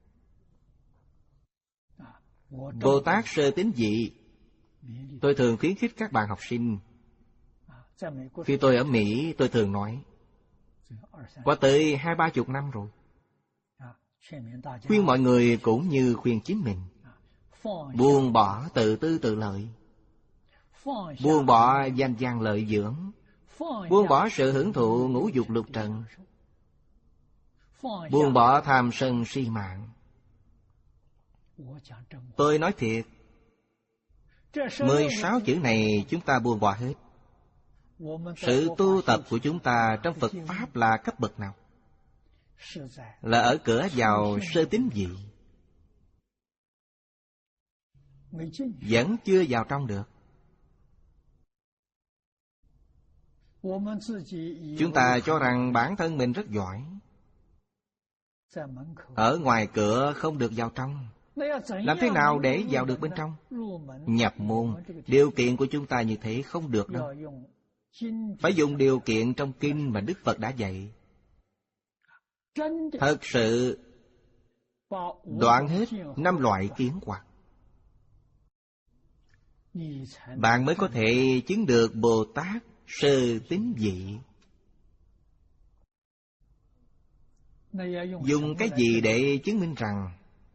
Bồ Tát sơ tín vị, tôi thường khuyến khích các bạn học sinh. Khi tôi ở Mỹ, tôi thường nói, qua tới hai ba chục năm rồi, khuyên mọi người cũng như khuyên chính mình, buông bỏ tự tư tự lợi, buông bỏ danh gian lợi dưỡng, buông bỏ sự hưởng thụ ngũ dục lục trần, buông bỏ tham sân si mạng. Tôi nói thiệt, mười sáu chữ này chúng ta buông bỏ hết. Sự tu tập của chúng ta trong Phật Pháp là cấp bậc nào? Là ở cửa vào sơ tín vị, vẫn chưa vào trong được. Chúng ta cho rằng bản thân mình rất giỏi, ở ngoài cửa không được vào trong. Làm thế nào để vào được bên trong? Nhập môn, điều kiện của chúng ta như thế không được đâu. Phải dùng điều kiện trong kinh mà Đức Phật đã dạy. Thật sự đoạn hết năm loại kiến hoặc, bạn mới có thể chứng được Bồ Tát sơ tín vị. Dùng cái gì để chứng minh rằng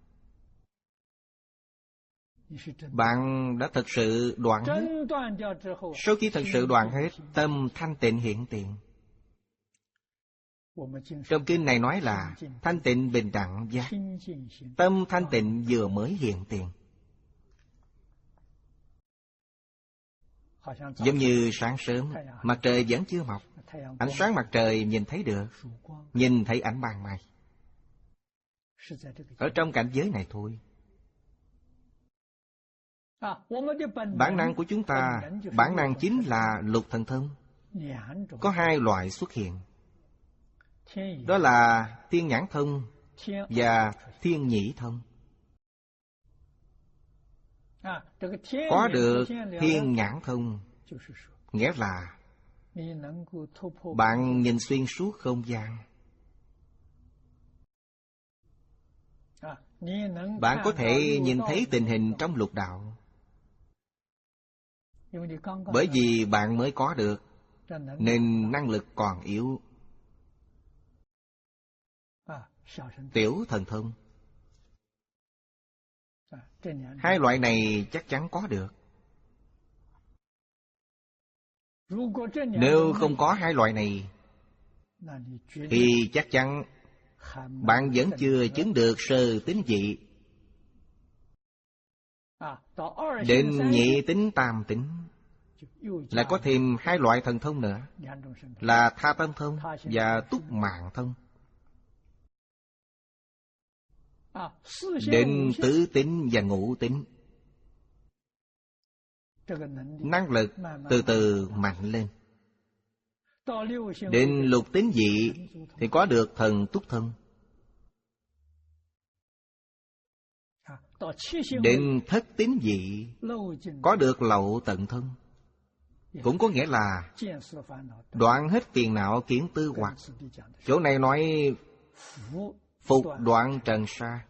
bạn đã thật sự đoạn hết? Sau khi thật sự đoạn hết, tâm thanh tịnh hiện tiền. Trong kinh này nói là thanh tịnh bình đẳng giác. Tâm thanh tịnh vừa mới hiện tiền. Giống như sáng sớm, mặt trời vẫn chưa mọc, ánh sáng mặt trời nhìn thấy được, nhìn thấy ánh ban mai. Ở trong cảnh giới này thôi. Bản năng của chúng ta, bản năng chính là lục thần thông. Có hai loại xuất hiện. Đó là thiên nhãn thông và thiên nhĩ thông. Có được thiên nhãn thông, nghĩa là bạn nhìn xuyên suốt không gian. Bạn có thể nhìn thấy tình hình trong lục đạo. Bởi vì bạn mới có được, nên năng lực còn yếu. Tiểu thần thông. Hai loại này chắc chắn có được. Nếu không có hai loại này, thì chắc chắn bạn vẫn chưa chứng được sơ tín vị. Đến nhị tín tam tín, lại có thêm hai loại thần thông nữa, là tha tâm thông và túc mạng thông. Đến tứ tín và ngũ tín, năng lực từ từ mạnh lên. Đến lục tín vị thì có được thần túc thông. Đến thất tín vị có được lậu tận thông. Cũng có nghĩa là đoạn hết phiền não kiến tư hoặc. Chỗ này nói phục đoạn trần sa.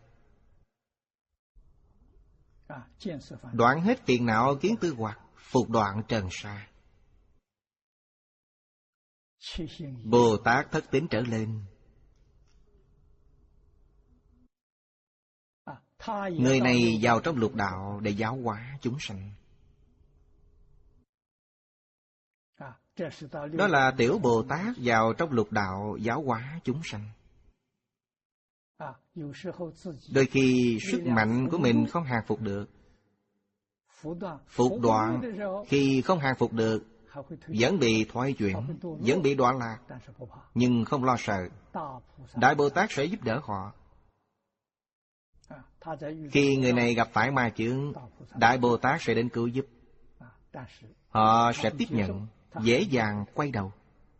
Đoạn hết phiền não kiến tư hoặc, phục đoạn trần sa. Bồ Tát thất tín trở lên, người này vào trong lục đạo để giáo hóa chúng sanh. Đó là tiểu Bồ Tát vào trong lục đạo giáo hóa chúng sanh. Đôi khi sức mạnh của mình không hàng phục được, Phục đoạn, khi không hàng phục được, vẫn bị thoái chuyển, vẫn bị đoạn lạc, nhưng không lo sợ. Đại Bồ Tát sẽ giúp đỡ họ. Khi người này gặp phải ma chướng, Đại Bồ Tát sẽ đến cứu giúp. Họ sẽ tiếp nhận, dễ dàng quay đầu.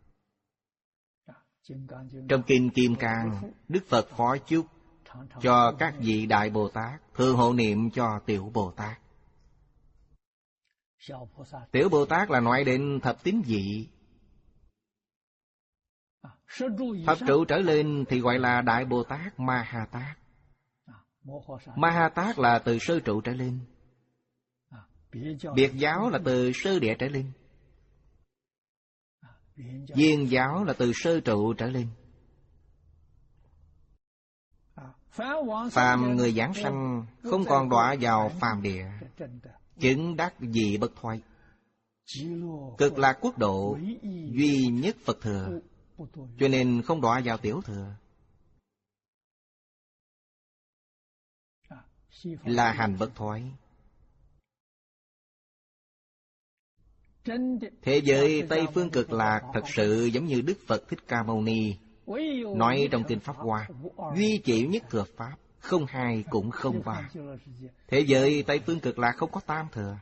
Trong Kinh Kim Cang, Đức Phật phó chúc cho các vị Đại Bồ Tát thường hộ niệm cho Tiểu Bồ Tát. Tiểu Bồ Tát là nói đến thập tín vị. Thập trụ trở lên thì gọi là Đại Bồ Tát Ma Ha Tát. Ma Ha Tát là từ sơ trụ trở lên. Biệt giáo là từ sơ địa trở lên. Viên giáo là từ sơ trụ trở lên. Phàm người giảng sanh không còn đọa vào phàm địa, chứng đắc vị bất thoái. Cực lạc quốc độ duy nhất Phật thừa, cho nên không đọa vào tiểu thừa. Là hành bất thoái. Thế giới Tây Phương Cực Lạc thật sự giống như Đức Phật Thích Ca Mâu Ni nói trong Kinh Pháp Hoa: duy chỉ nhất thừa Pháp, không hai cũng không ba. Thế giới Tây Phương Cực Lạc không có tam thừa,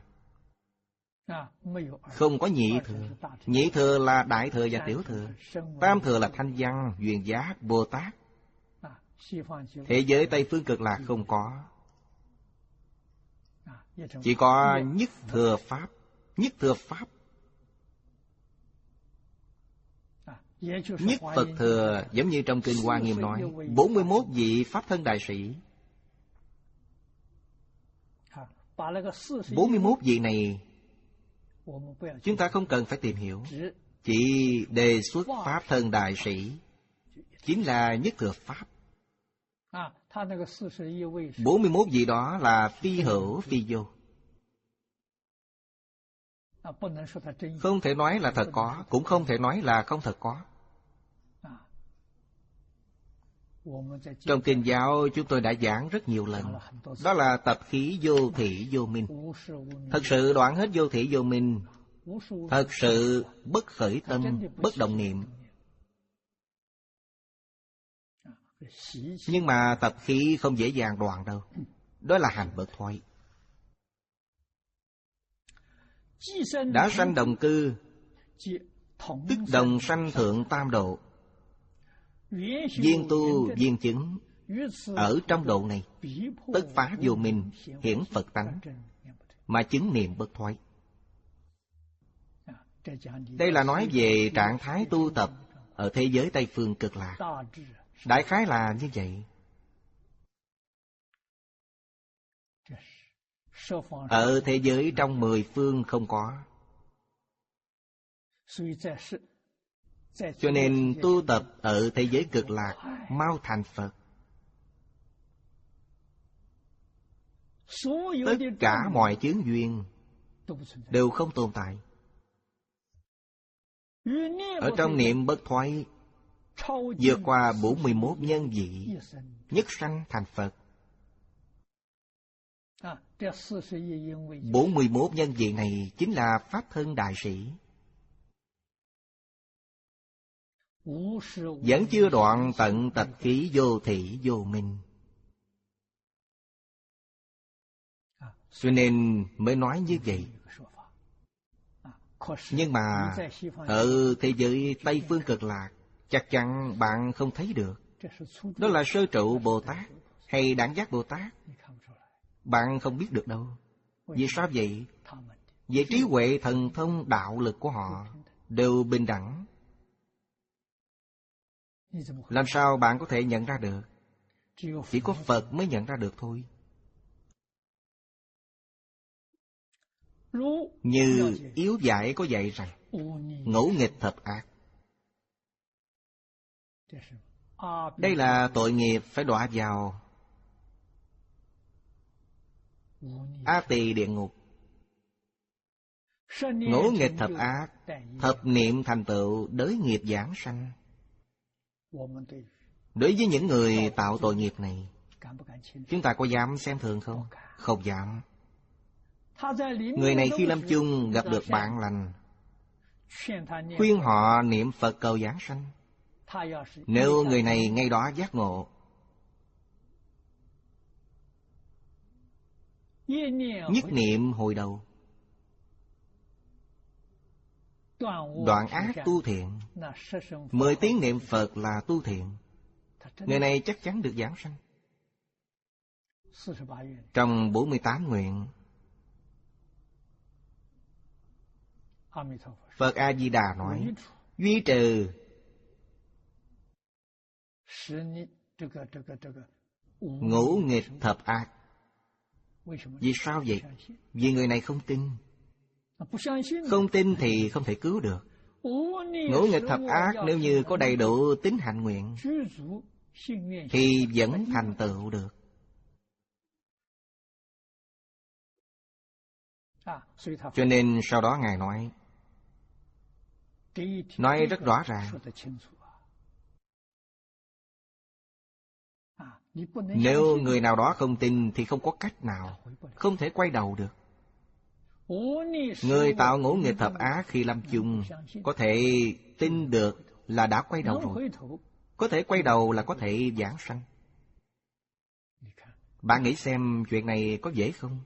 không có nhị thừa. Nhị thừa là đại thừa và tiểu thừa. Tam thừa là Thanh Văn, Duyên Giác, Bồ Tát. Thế giới Tây Phương Cực Lạc không có. Chỉ có nhất thừa Pháp. Nhất thừa Pháp, nhất Phật thừa, giống như trong Kinh Hoa Nghiêm nói, bốn mươi mốt vị Pháp thân đại sĩ. bốn mươi mốt vị này chúng ta không cần phải tìm hiểu, chỉ đề xuất Pháp thân đại sĩ chính là nhất thừa Pháp. bốn mươi mốt vị đó là phi hữu phi vô. Không thể nói là thật có, cũng không thể nói là không thật có. Trong Kinh giáo chúng tôi đã giảng rất nhiều lần. Đó là tập khí vô thị vô minh. Thật sự đoạn hết vô thị vô minh, thật sự bất khởi tâm, bất động niệm. Nhưng mà tập khí không dễ dàng đoạn đâu. Đó là hành bất thoái. Đã sanh đồng cư, tức đồng sanh thượng tam độ. Viên tu viên chứng, ở trong độ này tất phá vô minh, hiển Phật tánh, mà chứng niệm bất thoái. Đây là nói về trạng thái tu tập ở thế giới Tây Phương Cực Lạc. Đại khái là như vậy. Ở thế giới trong mười phương không có. Cho nên tu tập ở thế giới Cực Lạc mau thành Phật. Tất cả mọi chướng duyên đều không tồn tại. Ở trong niệm bất thoái, vượt qua bốn mươi mốt nhân vị, nhất sanh thành Phật. bốn mươi mốt nhân vị này chính là Pháp thân đại sĩ. Vẫn chưa đoạn tận tập khí vô thị vô minh, cho nên mới nói như vậy. Nhưng mà ở thế giới Tây Phương Cực Lạc, chắc chắn bạn không thấy được. Đó là sơ trụ Bồ Tát hay đẳng giác Bồ Tát, bạn không biết được đâu. Vì sao vậy? Về trí huệ thần thông đạo lực của họ đều bình đẳng. Làm sao bạn có thể nhận ra được? Chỉ có Phật mới nhận ra được thôi. Như Yếu Giải có dạy rằng ngẫu nghịch thập ác. Đây là tội nghiệp phải đọa vào A Tỳ địa ngục. Ngẫu nghịch thập ác, thập niệm thành tựu đới nghiệp giảng sanh. Đối với những người tạo tội nghiệp này, chúng ta có dám xem thường không? Không dám. Người này khi lâm chung gặp được bạn lành, khuyên họ niệm Phật cầu giảng sanh. Nếu người này ngay đó giác ngộ, nhất niệm hồi đầu, đoạn ác tu thiện, mười tiếng niệm Phật là tu thiện, người này chắc chắn được giảng sanh. Trong bốn mươi tám nguyện, Phật A-di-đà nói duy trừ ngũ nghịch thập ác. Vì sao vậy? Vì người này không tin. Không tin thì không thể cứu được. Ngũ nghịch thập ác nếu như có đầy đủ tín hạnh nguyện thì vẫn thành tựu được. Cho nên sau đó Ngài nói Nói rất rõ ràng, nếu người nào đó không tin thì không có cách nào, không thể quay đầu được. Người tạo ngũ nghịch thập ác khi lâm chung có thể tin được là đã quay đầu rồi. Có thể quay đầu là có thể giảng sanh. Bạn nghĩ xem chuyện này có dễ không?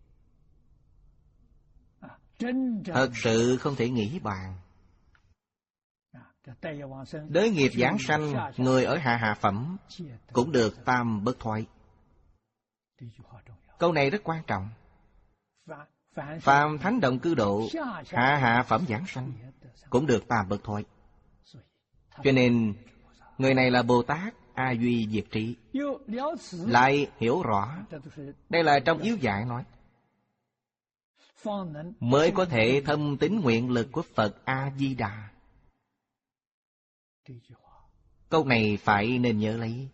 Thật sự không thể nghĩ bàn. Đới nghiệp giảng sanh, người ở hạ hạ phẩm cũng được tam bất thoại. Câu này rất quan trọng. Phàm thánh động cư độ, hạ hạ phẩm giảng sanh cũng được tam bất thoại. Cho nên người này là Bồ Tát A Duy Diệt Trí, lại hiểu rõ. Đây là trong yếu giải nói, mới có thể thâm tín nguyện lực của Phật A-di-đà. Câu này phải nên nhớ lấy.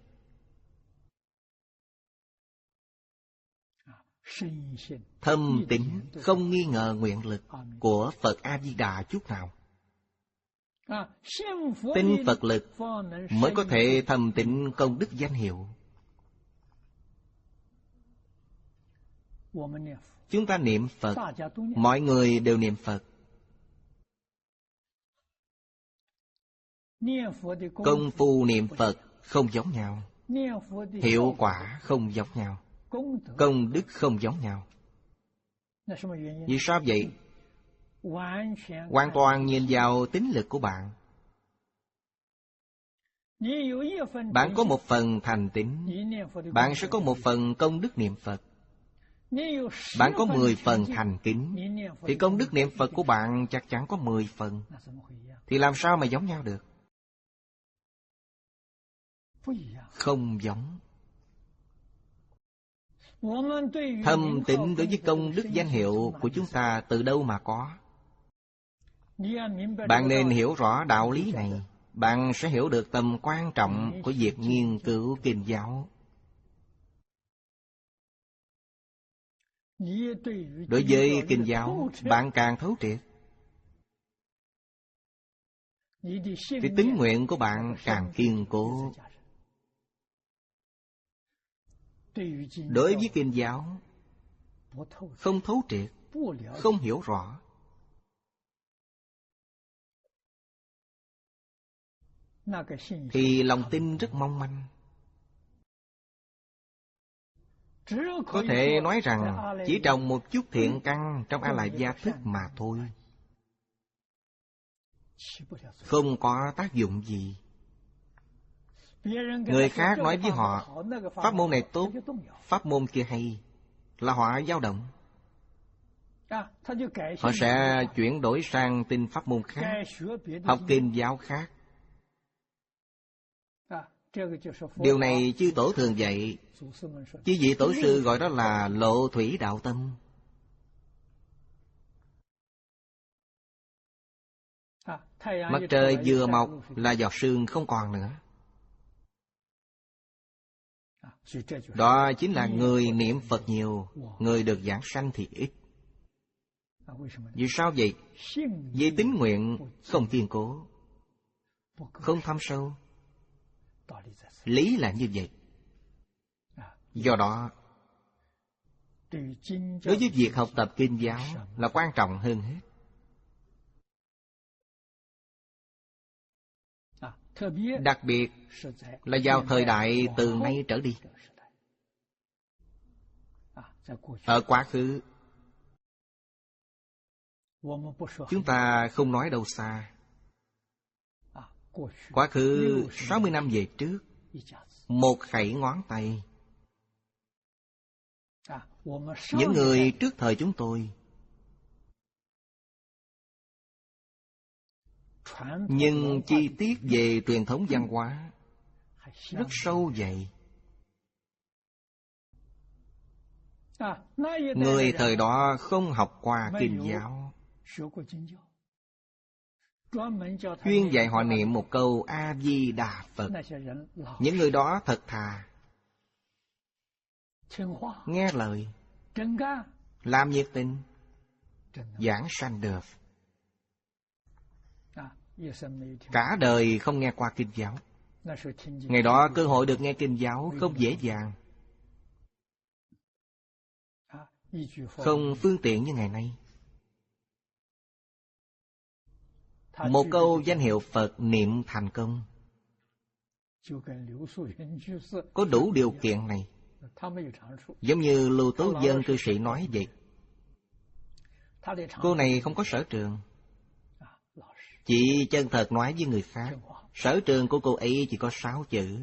Thâm tín không nghi ngờ nguyện lực của Phật A-di-đà chút nào. Tin Phật lực mới có thể thâm tín công đức danh hiệu. Chúng ta niệm Phật, mọi người đều niệm Phật. Công phu niệm Phật không giống nhau, hiệu quả không giống nhau, công đức không giống nhau. Vì sao vậy? Hoàn toàn nhìn vào tín lực của bạn. Bạn có một phần thành tín, bạn sẽ có một phần công đức niệm Phật. Bạn có mười phần thành kính, thì công đức niệm Phật của bạn chắc chắn có mười phần. Thì làm sao mà giống nhau được? Không giống. Thâm tín đối với công đức danh hiệu của chúng ta từ đâu mà có? Bạn nên hiểu rõ đạo lý này, bạn sẽ hiểu được tầm quan trọng của việc nghiên cứu kinh giáo. Đối với kinh giáo, bạn càng thấu triệt, thì tín nguyện của bạn càng kiên cố. Đối với kinh giáo, không thấu triệt, không hiểu rõ, thì lòng tin rất mong manh. Có thể nói rằng chỉ trồng một chút thiện căn trong A Lại Gia thức mà thôi, không có tác dụng gì. Người khác nói với họ pháp môn này tốt, pháp môn kia hay, là họ dao động. Họ sẽ chuyển đổi sang tin pháp môn khác, học kinh giáo khác. Điều này chư tổ thường dạy. Chư vị tổ sư gọi đó là lộ thủy đạo tâm. Mặt trời vừa mọc là giọt sương không còn nữa. Đó chính là người niệm Phật nhiều, người được giảng sanh thì ít. Vì sao vậy? Vì tín nguyện không kiên cố, không thâm sâu. Lý là như vậy. Do đó đối với việc học tập kinh giáo là quan trọng hơn hết. Đặc biệt là vào thời đại từ nay trở đi. Ở quá khứ, chúng ta không nói đâu xa. Quá khứ sáu mươi năm về trước, một khẩy ngón tay, những người trước thời chúng tôi nhưng chi tiết về truyền thống văn hóa rất sâu dày. Người thời đó không học qua kinh giáo, chuyên dạy họ niệm một câu A-di-đà Phật. Những người đó thật thà, nghe lời, làm nhiệt tình, giảng sanh được. Cả đời không nghe qua kinh giáo. Ngày đó cơ hội được nghe kinh giáo không dễ dàng, không phương tiện như ngày nay. Một câu danh hiệu Phật niệm thành công, có đủ điều kiện này. Giống như Lưu Tố Dân cư sĩ nói vậy. Cô này không có sở trường, chỉ chân thật nói với người khác. Sở trường của cô ấy chỉ có sáu chữ: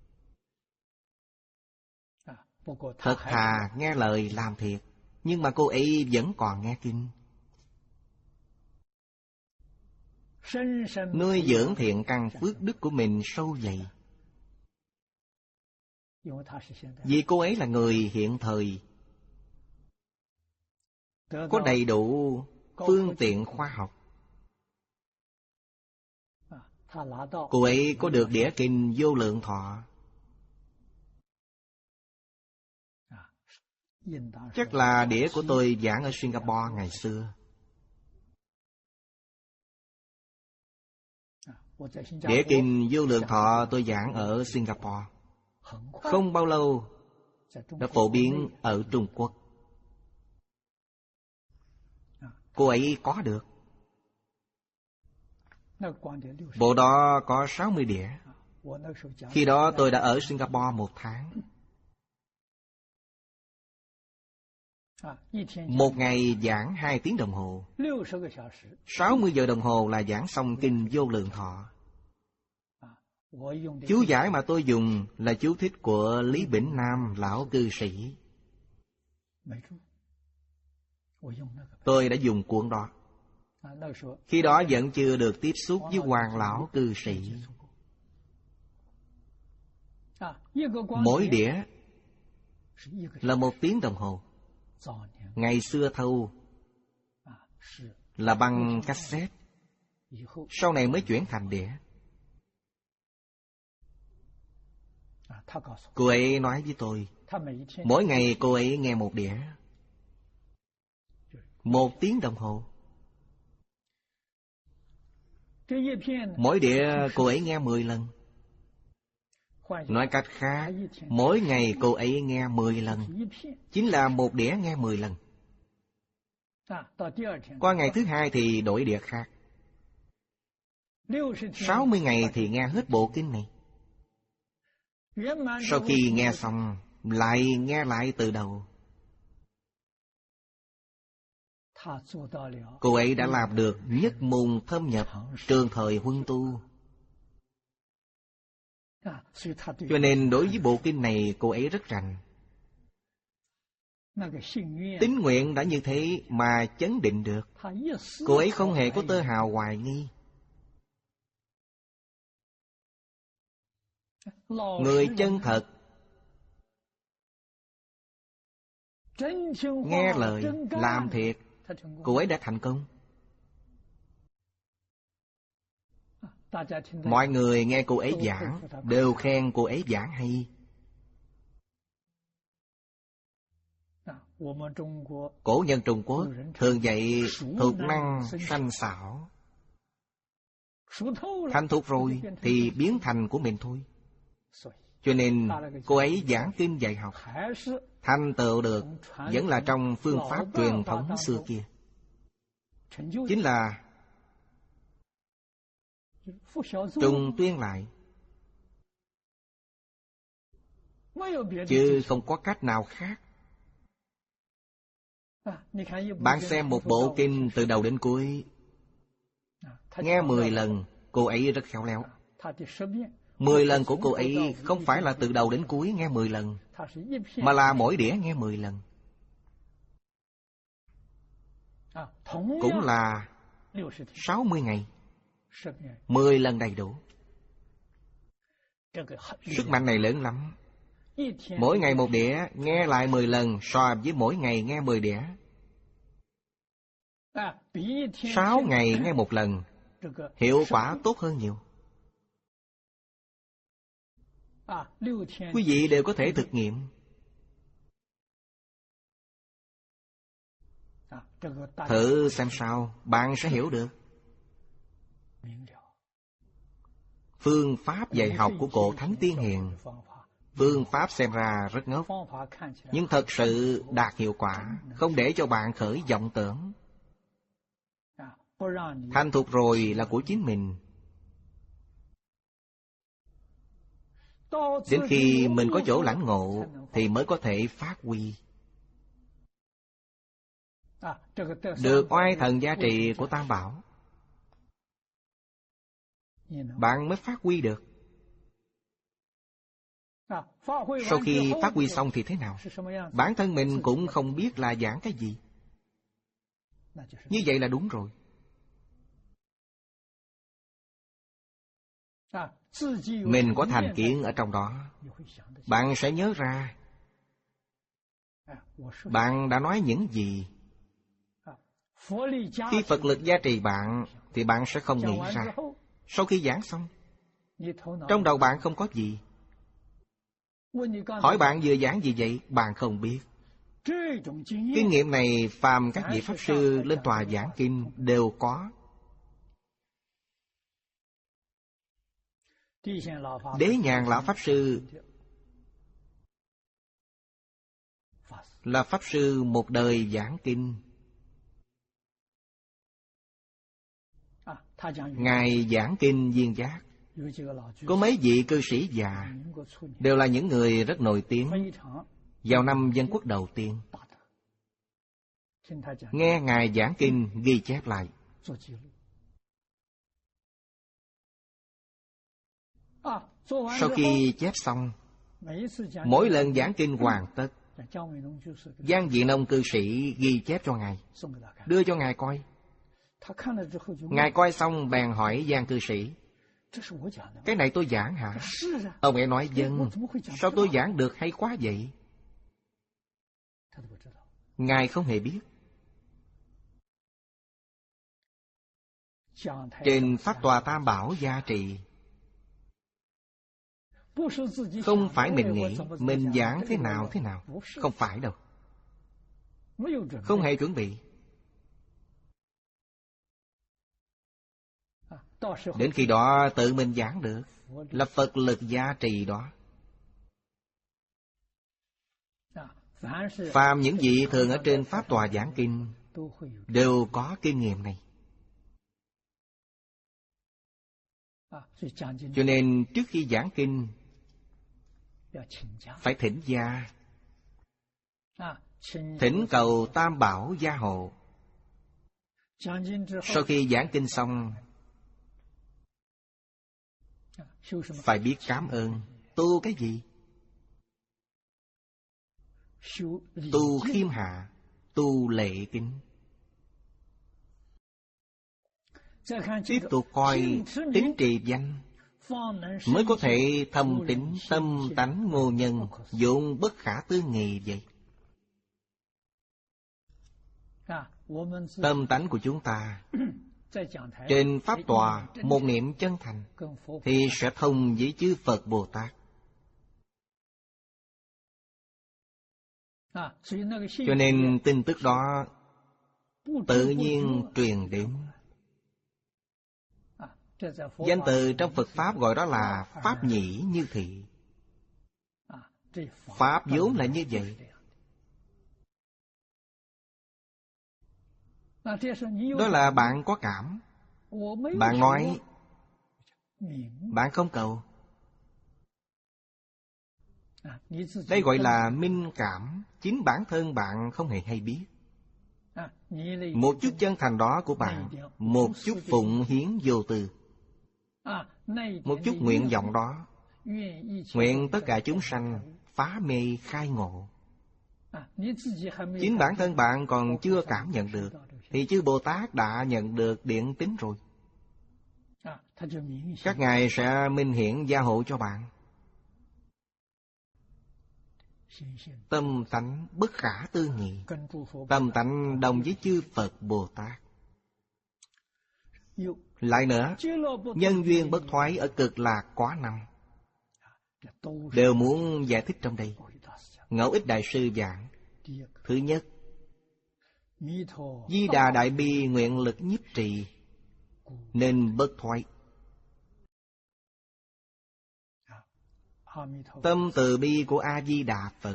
thật thà, nghe lời, làm thiệt. Nhưng mà cô ấy vẫn còn nghe kinh, nuôi dưỡng thiện căn phước đức của mình sâu dày. Vì cô ấy là người hiện thời, có đầy đủ phương tiện khoa học. Cô ấy có được đĩa kinh Vô Lượng Thọ. Chắc là đĩa của tôi giảng ở Singapore ngày xưa. Đĩa kinh Vô Lượng Thọ tôi giảng ở Singapore. Không bao lâu đã phổ biến ở Trung Quốc. Cô ấy có được. Bộ đó có sáu mươi đĩa. Khi đó tôi đã ở Singapore một tháng. Một ngày giảng hai tiếng đồng hồ, sáu mươi giờ đồng hồ là giảng xong kinh Vô Lượng Thọ. Chú giải mà tôi dùng là chú thích của Lý Bỉnh Nam lão cư sĩ. Tôi đã dùng cuốn đó. Khi đó vẫn chưa được tiếp xúc với Hoàng lão cư sĩ. Mỗi đĩa là một tiếng đồng hồ. Ngày xưa thâu là băng cassette, sau này mới chuyển thành đĩa. Cô ấy nói với tôi, mỗi ngày cô ấy nghe một đĩa, một tiếng đồng hồ. Mỗi đĩa cô ấy nghe mười lần. Nói cách khác, mỗi ngày cô ấy nghe mười lần, chính là một đĩa nghe mười lần. Qua ngày thứ hai thì đổi đĩa khác. Sáu mươi ngày thì nghe hết bộ kinh này. Sau khi nghe xong, lại nghe lại từ đầu. Cô ấy đã làm được nhất môn thâm nhập trường thời Huân tu. Cho nên đối với bộ kinh này cô ấy rất rành. Tín nguyện đã như thế mà chấn định được. Cô ấy không hề có tơ hào hoài nghi. Người chân thật, nghe lời, làm thiệt, cô ấy đã thành công. Mọi người nghe cô ấy giảng đều khen cô ấy giảng hay. Cổ nhân Trung Quốc thường dạy thuộc năng sanh xảo. Thành thục rồi thì biến thành của mình thôi. Cho nên cô ấy giảng kinh dạy học thành tựu được vẫn là trong phương pháp truyền thống xưa kia. Chính là trùng tuyên lại, chứ không có cách nào khác. Bạn xem một bộ kinh từ đầu đến cuối, nghe mười lần, cô ấy rất khéo léo. Mười lần của cô ấy không phải là từ đầu đến cuối nghe mười lần, mà là mỗi đĩa nghe mười lần. Cũng là sáu mươi ngày, mười lần đầy đủ. Sức mạnh này lớn lắm. Mỗi ngày một đĩa, nghe lại mười lần, so với mỗi ngày nghe mười đĩa. Sáu ngày nghe một lần, hiệu quả tốt hơn nhiều. Quý vị đều có thể thực nghiệm. Thử xem sao, bạn sẽ hiểu được. Phương pháp dạy học của cổ Thánh Tiên Hiền, phương pháp xem ra rất ngốc, nhưng thật sự đạt hiệu quả, không để cho bạn khởi vọng tưởng. Thành thục rồi là của chính mình. Đến khi mình có chỗ lãnh ngộ thì mới có thể phát huy được oai thần gia trị của Tam Bảo. Bạn mới phát huy được. Sau khi phát huy xong thì thế nào? Bản thân mình cũng không biết là giảng cái gì. Như vậy là đúng rồi. Mình có thành kiến ở trong đó, bạn sẽ nhớ ra bạn đã nói những gì. Khi Phật lực gia trì bạn thì bạn sẽ không nghĩ ra. Sau khi giảng xong, trong đầu bạn không có gì. Hỏi bạn vừa giảng gì vậy? Bạn không biết. Kinh nghiệm này phàm các vị Pháp Sư lên tòa giảng kinh đều có. Đế Nhàn Lão Pháp Sư là Pháp Sư một đời giảng kinh. Ngài giảng kinh Viên Giác. Có mấy vị cư sĩ già đều là những người rất nổi tiếng vào năm Dân Quốc đầu tiên. Nghe Ngài giảng kinh ghi chép lại. Sau khi chép xong, mỗi lần giảng kinh hoàn tất, Giang Vị Nông cư sĩ ghi chép cho Ngài, đưa cho Ngài coi. Ngài coi xong bèn hỏi Giang cư sĩ: cái này tôi giảng hả? Ông ấy nói vâng. Sao tôi giảng được hay quá vậy? Ngài không hề biết. Trên Pháp Tòa Tam Bảo gia trì, không phải mình nghĩ mình giảng thế nào thế nào. Không phải đâu. Không hề chuẩn bị. Đến khi đó tự mình giảng được, là Phật lực gia trì đó. Phàm những vị thường ở trên Pháp Tòa giảng kinh đều có kinh nghiệm này. Cho nên trước khi giảng kinh phải thỉnh gia, thỉnh cầu Tam Bảo gia hộ. Sau khi giảng kinh xong, phải biết cảm ơn. Tu cái gì? Tu khiêm hạ, tu lễ kính. Tiếp tục coi tính trì danh, mới có thể thâm tín tâm tánh ngô nhân, dụng bất khả tư nghị vậy. Tâm tánh của chúng ta trên Pháp Tòa một niệm chân thành thì sẽ thông với chư Phật Bồ Tát. Cho nên tin tức đó tự nhiên truyền đến. Danh từ trong Phật Pháp gọi đó là Pháp nhĩ như thị. Pháp vốn là như vậy. Đó là bạn có cảm. Bạn nói, bạn không cầu. Đây gọi là minh cảm. Chính bản thân bạn không hề hay biết. Một chút chân thành đó của bạn, một chút phụng hiến vô tư, một chút nguyện vọng đó, nguyện tất cả chúng sanh phá mê khai ngộ. Chính bản thân bạn còn chưa cảm nhận được, thì chư Bồ Tát đã nhận được điện tín rồi. Các ngài sẽ minh hiển gia hộ cho bạn. Tâm tánh bất khả tư nghị. Tâm tánh đồng với chư Phật Bồ Tát. Lại nữa, nhân duyên bất thoái ở Cực Lạc Quá Năm đều muốn giải thích trong đây. Ngẫu Ích Đại Sư giảng: thứ nhất, Di Đà Đại Bi nguyện lực nhiếp trì nên bất thoái. Tâm từ bi của A Di Đà Phật,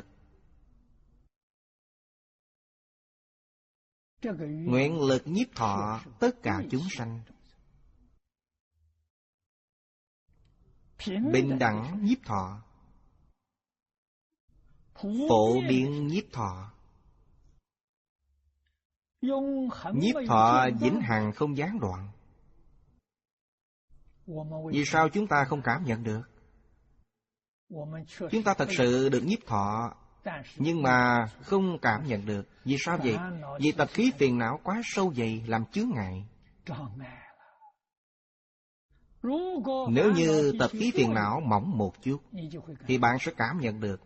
nguyện lực nhiếp thọ tất cả chúng sanh, bình đẳng nhiếp thọ, phổ biến nhiếp thọ, nhiếp thọ vĩnh hằng không gián đoạn. Vì sao chúng ta không cảm nhận được? Chúng ta thật sự được nhiếp thọ, nhưng mà không cảm nhận được. Vì sao vậy? Vì tập khí phiền não quá sâu dày làm chướng ngại. Nếu như tập khí phiền não mỏng một chút, thì bạn sẽ cảm nhận được.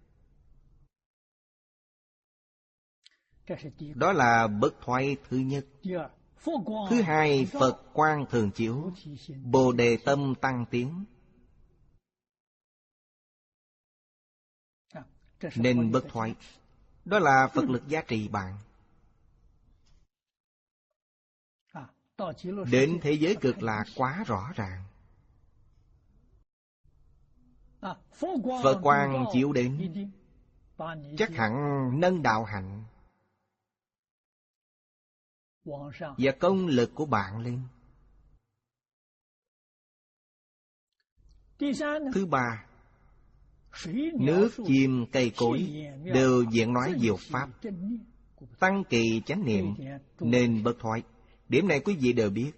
Đó là bất thoái thứ nhất. Thứ hai, Phật quang thường chiếu, Bồ đề tâm tăng tiến, nên bất thoái. Đó là Phật lực giá trị bạn. Đến thế giới Cực Lạc quá rõ ràng. Phật quang chiếu đến, chắc hẳn nâng đạo hạnh và công lực của bạn lên. Thứ ba, nước, chim, cây cối đều diễn nói diệu pháp, tăng kỳ chánh niệm nên bất thoái. Điểm này quý vị đều biết.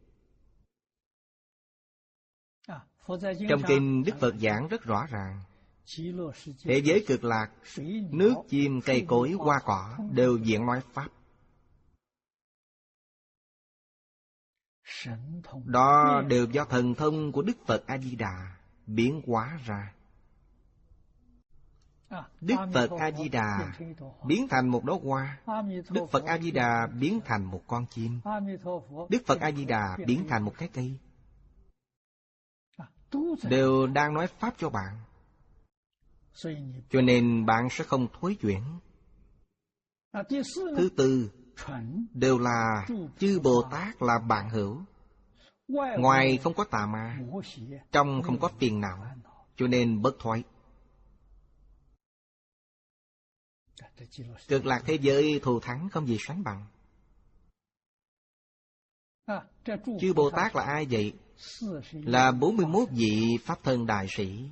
Trong kinh Đức Phật giảng rất rõ ràng. Thế giới Cực Lạc, nước, chim, cây cối, hoa cỏ đều diễn nói pháp. Đó đều do thần thông của Đức Phật A-di-đà biến hóa ra. Đức Phật A-di-đà biến thành một đóa hoa, Đức Phật A-di-đà biến thành một con chim, Đức Phật A-di-đà biến thành một cái cây, đều đang nói pháp cho bạn. Cho nên bạn sẽ không thối chuyển. Thứ tư, đều là chư Bồ Tát là bạn hữu. Ngoài không có tà ma, trong không có phiền não, cho nên bất thoái. Cực lạc thế giới thù thắng không gì sánh bằng. Chư Bồ Tát là ai vậy? Là bốn mươi mốt vị Pháp thân đại sĩ.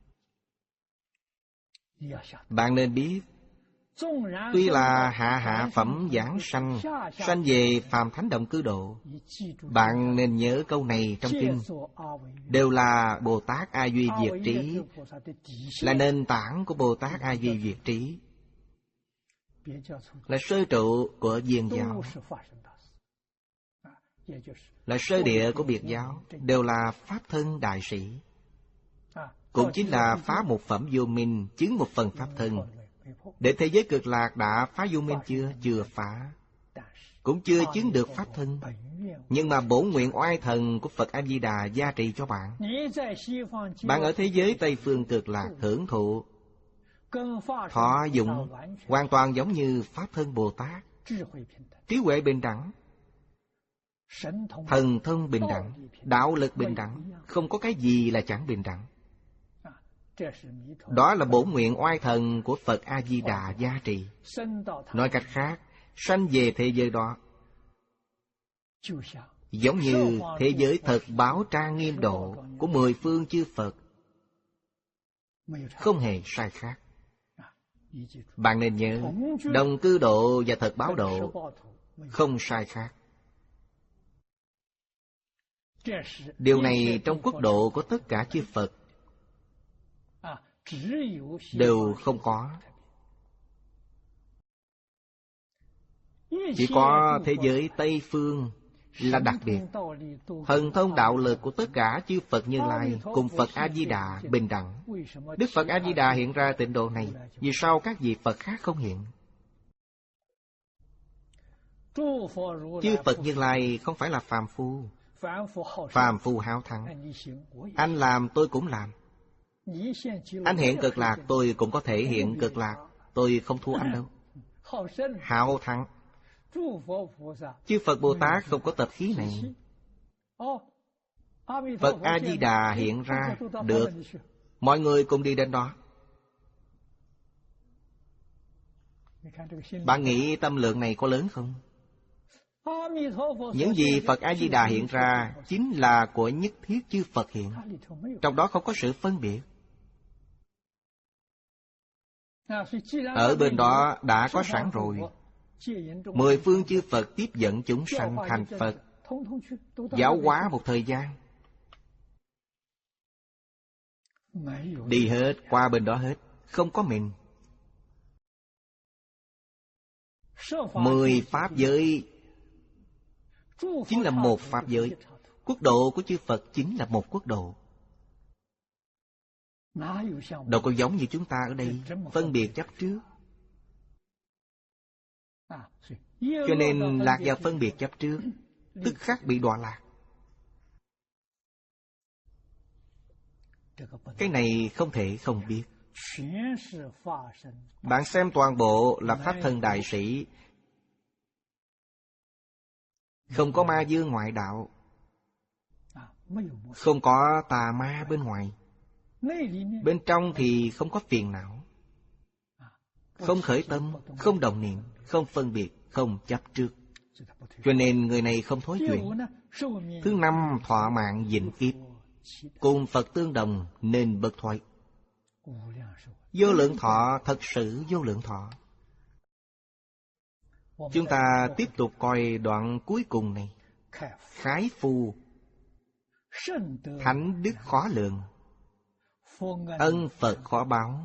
Bạn nên biết, tuy là hạ hạ phẩm giảng sanh, sanh về phàm thánh động cư độ, bạn nên nhớ câu này trong kinh. Đều là Bồ Tát A Duy Diệt Trí, là nền tảng của Bồ Tát A Duy Diệt Trí, là sơ trụ của Diền giáo, là sơ địa của Biệt giáo, đều là Pháp thân đại sĩ. Cũng chính là phá một phẩm vô minh, chứng một phần Pháp thân. Để thế giới Cực Lạc đã phá vô minh chưa? Chưa phá. Cũng chưa chứng được Pháp thân. Nhưng mà bổn nguyện oai thần của Phật A-di-đà gia trì cho bạn. Bạn ở thế giới Tây Phương Cực Lạc hưởng thụ, thọ dụng hoàn toàn giống như Pháp thân Bồ Tát. Trí huệ bình đẳng, thần thông bình đẳng, đạo lực bình đẳng, không có cái gì là chẳng bình đẳng. Đó là bổn nguyện oai thần của Phật A-di-đà gia trì. Nói cách khác, sanh về thế giới đó, Giống như thế giới thật báo trang nghiêm độ của mười phương chư Phật, không hề sai khác. Bạn nên nhớ, đồng cư độ và thật báo độ không sai khác. Điều này trong quốc độ của tất cả chư Phật đều không có. Chỉ có thế giới Tây Phương là đặc biệt. Thần thông đạo lực của tất cả chư Phật Như Lai cùng Phật A-di-đà bình đẳng. Đức Phật A-di-đà hiện ra tịnh độ này, vì sao các vị Phật khác không hiện? Chư Phật Như Lai không phải là phàm phu. Phàm phu háo thắng. Anh làm tôi cũng làm. Anh hiện Cực Lạc tôi cũng có thể hiện Cực Lạc. Tôi không thua anh đâu. Háo thắng. Chư Phật Bồ Tát không có tập khí này. Phật A-di-đà hiện ra, được, mọi người cùng đi đến đó. Bạn nghĩ tâm lượng này có lớn không? Những gì Phật A-di-đà hiện ra chính là của nhất thiết chư Phật hiện. Trong đó không có sự phân biệt. Ở bên đó đã có sẵn rồi. Mười phương chư Phật tiếp dẫn chúng sanh thành Phật, giáo hóa một thời gian. Đi hết, qua bên đó hết, không có mình. Mười pháp giới chính là một pháp giới. Quốc độ của chư Phật chính là một quốc độ. Đâu có giống như chúng ta ở đây, phân biệt chấp trước. Cho nên lạc vào phân biệt chấp trước, tức khắc bị đọa lạc. Cái này không thể không biết. Bạn xem toàn bộ là Pháp Thân Đại Sĩ, không có ma dương ngoại đạo, không có tà ma bên ngoài. Bên trong thì không có phiền não, không khởi tâm, không đồng niệm, không phân biệt, không chấp trước. Cho nên người này không thối chuyển. Thứ năm, thọ mạng vĩnh kiếp, cùng Phật tương đồng nên bất thoái. Vô lượng thọ, thật sự vô lượng thọ. Chúng ta tiếp tục coi đoạn cuối cùng này. Khái phu, thánh đức khó lượng, ân Phật khó báo.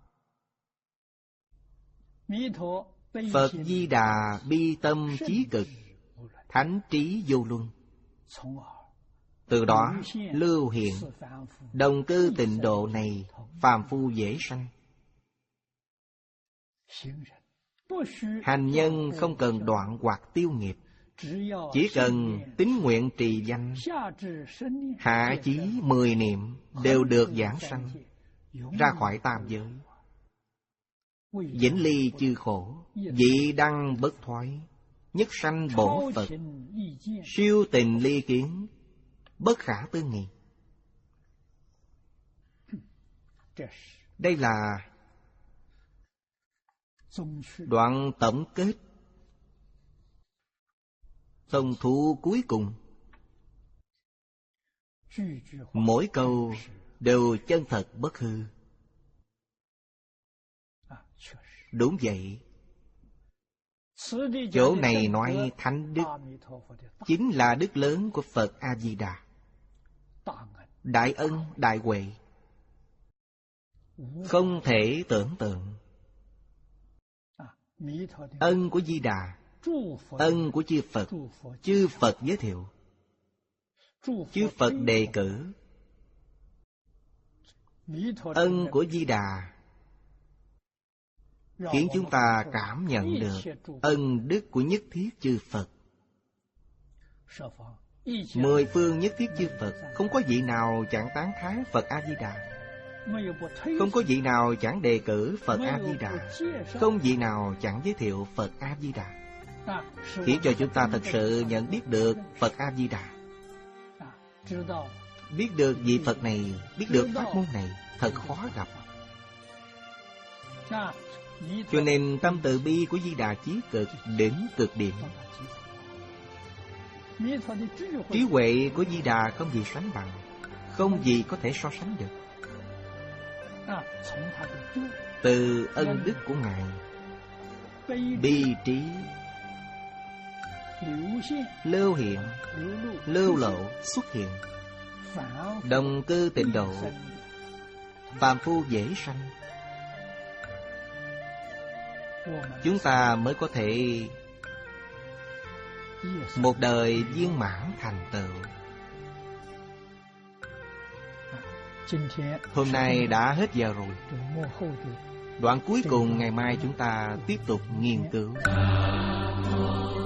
Phật Di Đà bi tâm chí cực, thánh trí vô luân. Từ đó lưu hiện, đồng cư tịnh độ này, phàm phu dễ sanh. Hành nhân không cần đoạn hoặc tiêu nghiệp, chỉ cần tín nguyện trì danh, hạ chí mười niệm đều được giảng sanh, ra khỏi tam giới. Vĩnh ly chư khổ, vị đăng bất thoái, nhất sanh bổn Phật, siêu tình ly kiến, bất khả tư nghị. Đây là đoạn tổng kết, thông thú cuối cùng. Mỗi câu đều chân thật bất hư. Đúng vậy. Chỗ này nói thánh đức chính là đức lớn của Phật A-di-đà. Đại ân đại huệ, không thể tưởng tượng. Ân của Di Đà, ân của chư Phật, chư Phật giới thiệu, chư Phật đề cử. Ân của Di Đà khiến chúng ta cảm nhận được ân đức của nhất thiết chư Phật. Mười phương nhất thiết chư Phật, không có vị nào chẳng tán thán Phật A-di-đà, không có vị nào chẳng đề cử Phật A-di-đà, không vị nào chẳng giới thiệu Phật A-di-đà, khiến cho chúng ta thật sự nhận biết được Phật A-di-đà. Biết được vị Phật này, biết được pháp môn này thật khó gặp. Cho nên tâm từ bi của Di Đà chí cực đến cực điểm. Trí huệ của Di Đà không gì sánh bằng, không gì có thể so sánh được. Từ ân đức của Ngài, bi trí lưu hiện, lưu lộ xuất hiện, đồng cư tịnh độ, phàm phu dễ sanh. Chúng ta mới có thể một đời viên mãn thành tựu. Hôm nay đã hết giờ rồi. Đoạn cuối cùng ngày mai chúng ta tiếp tục nghiên cứu.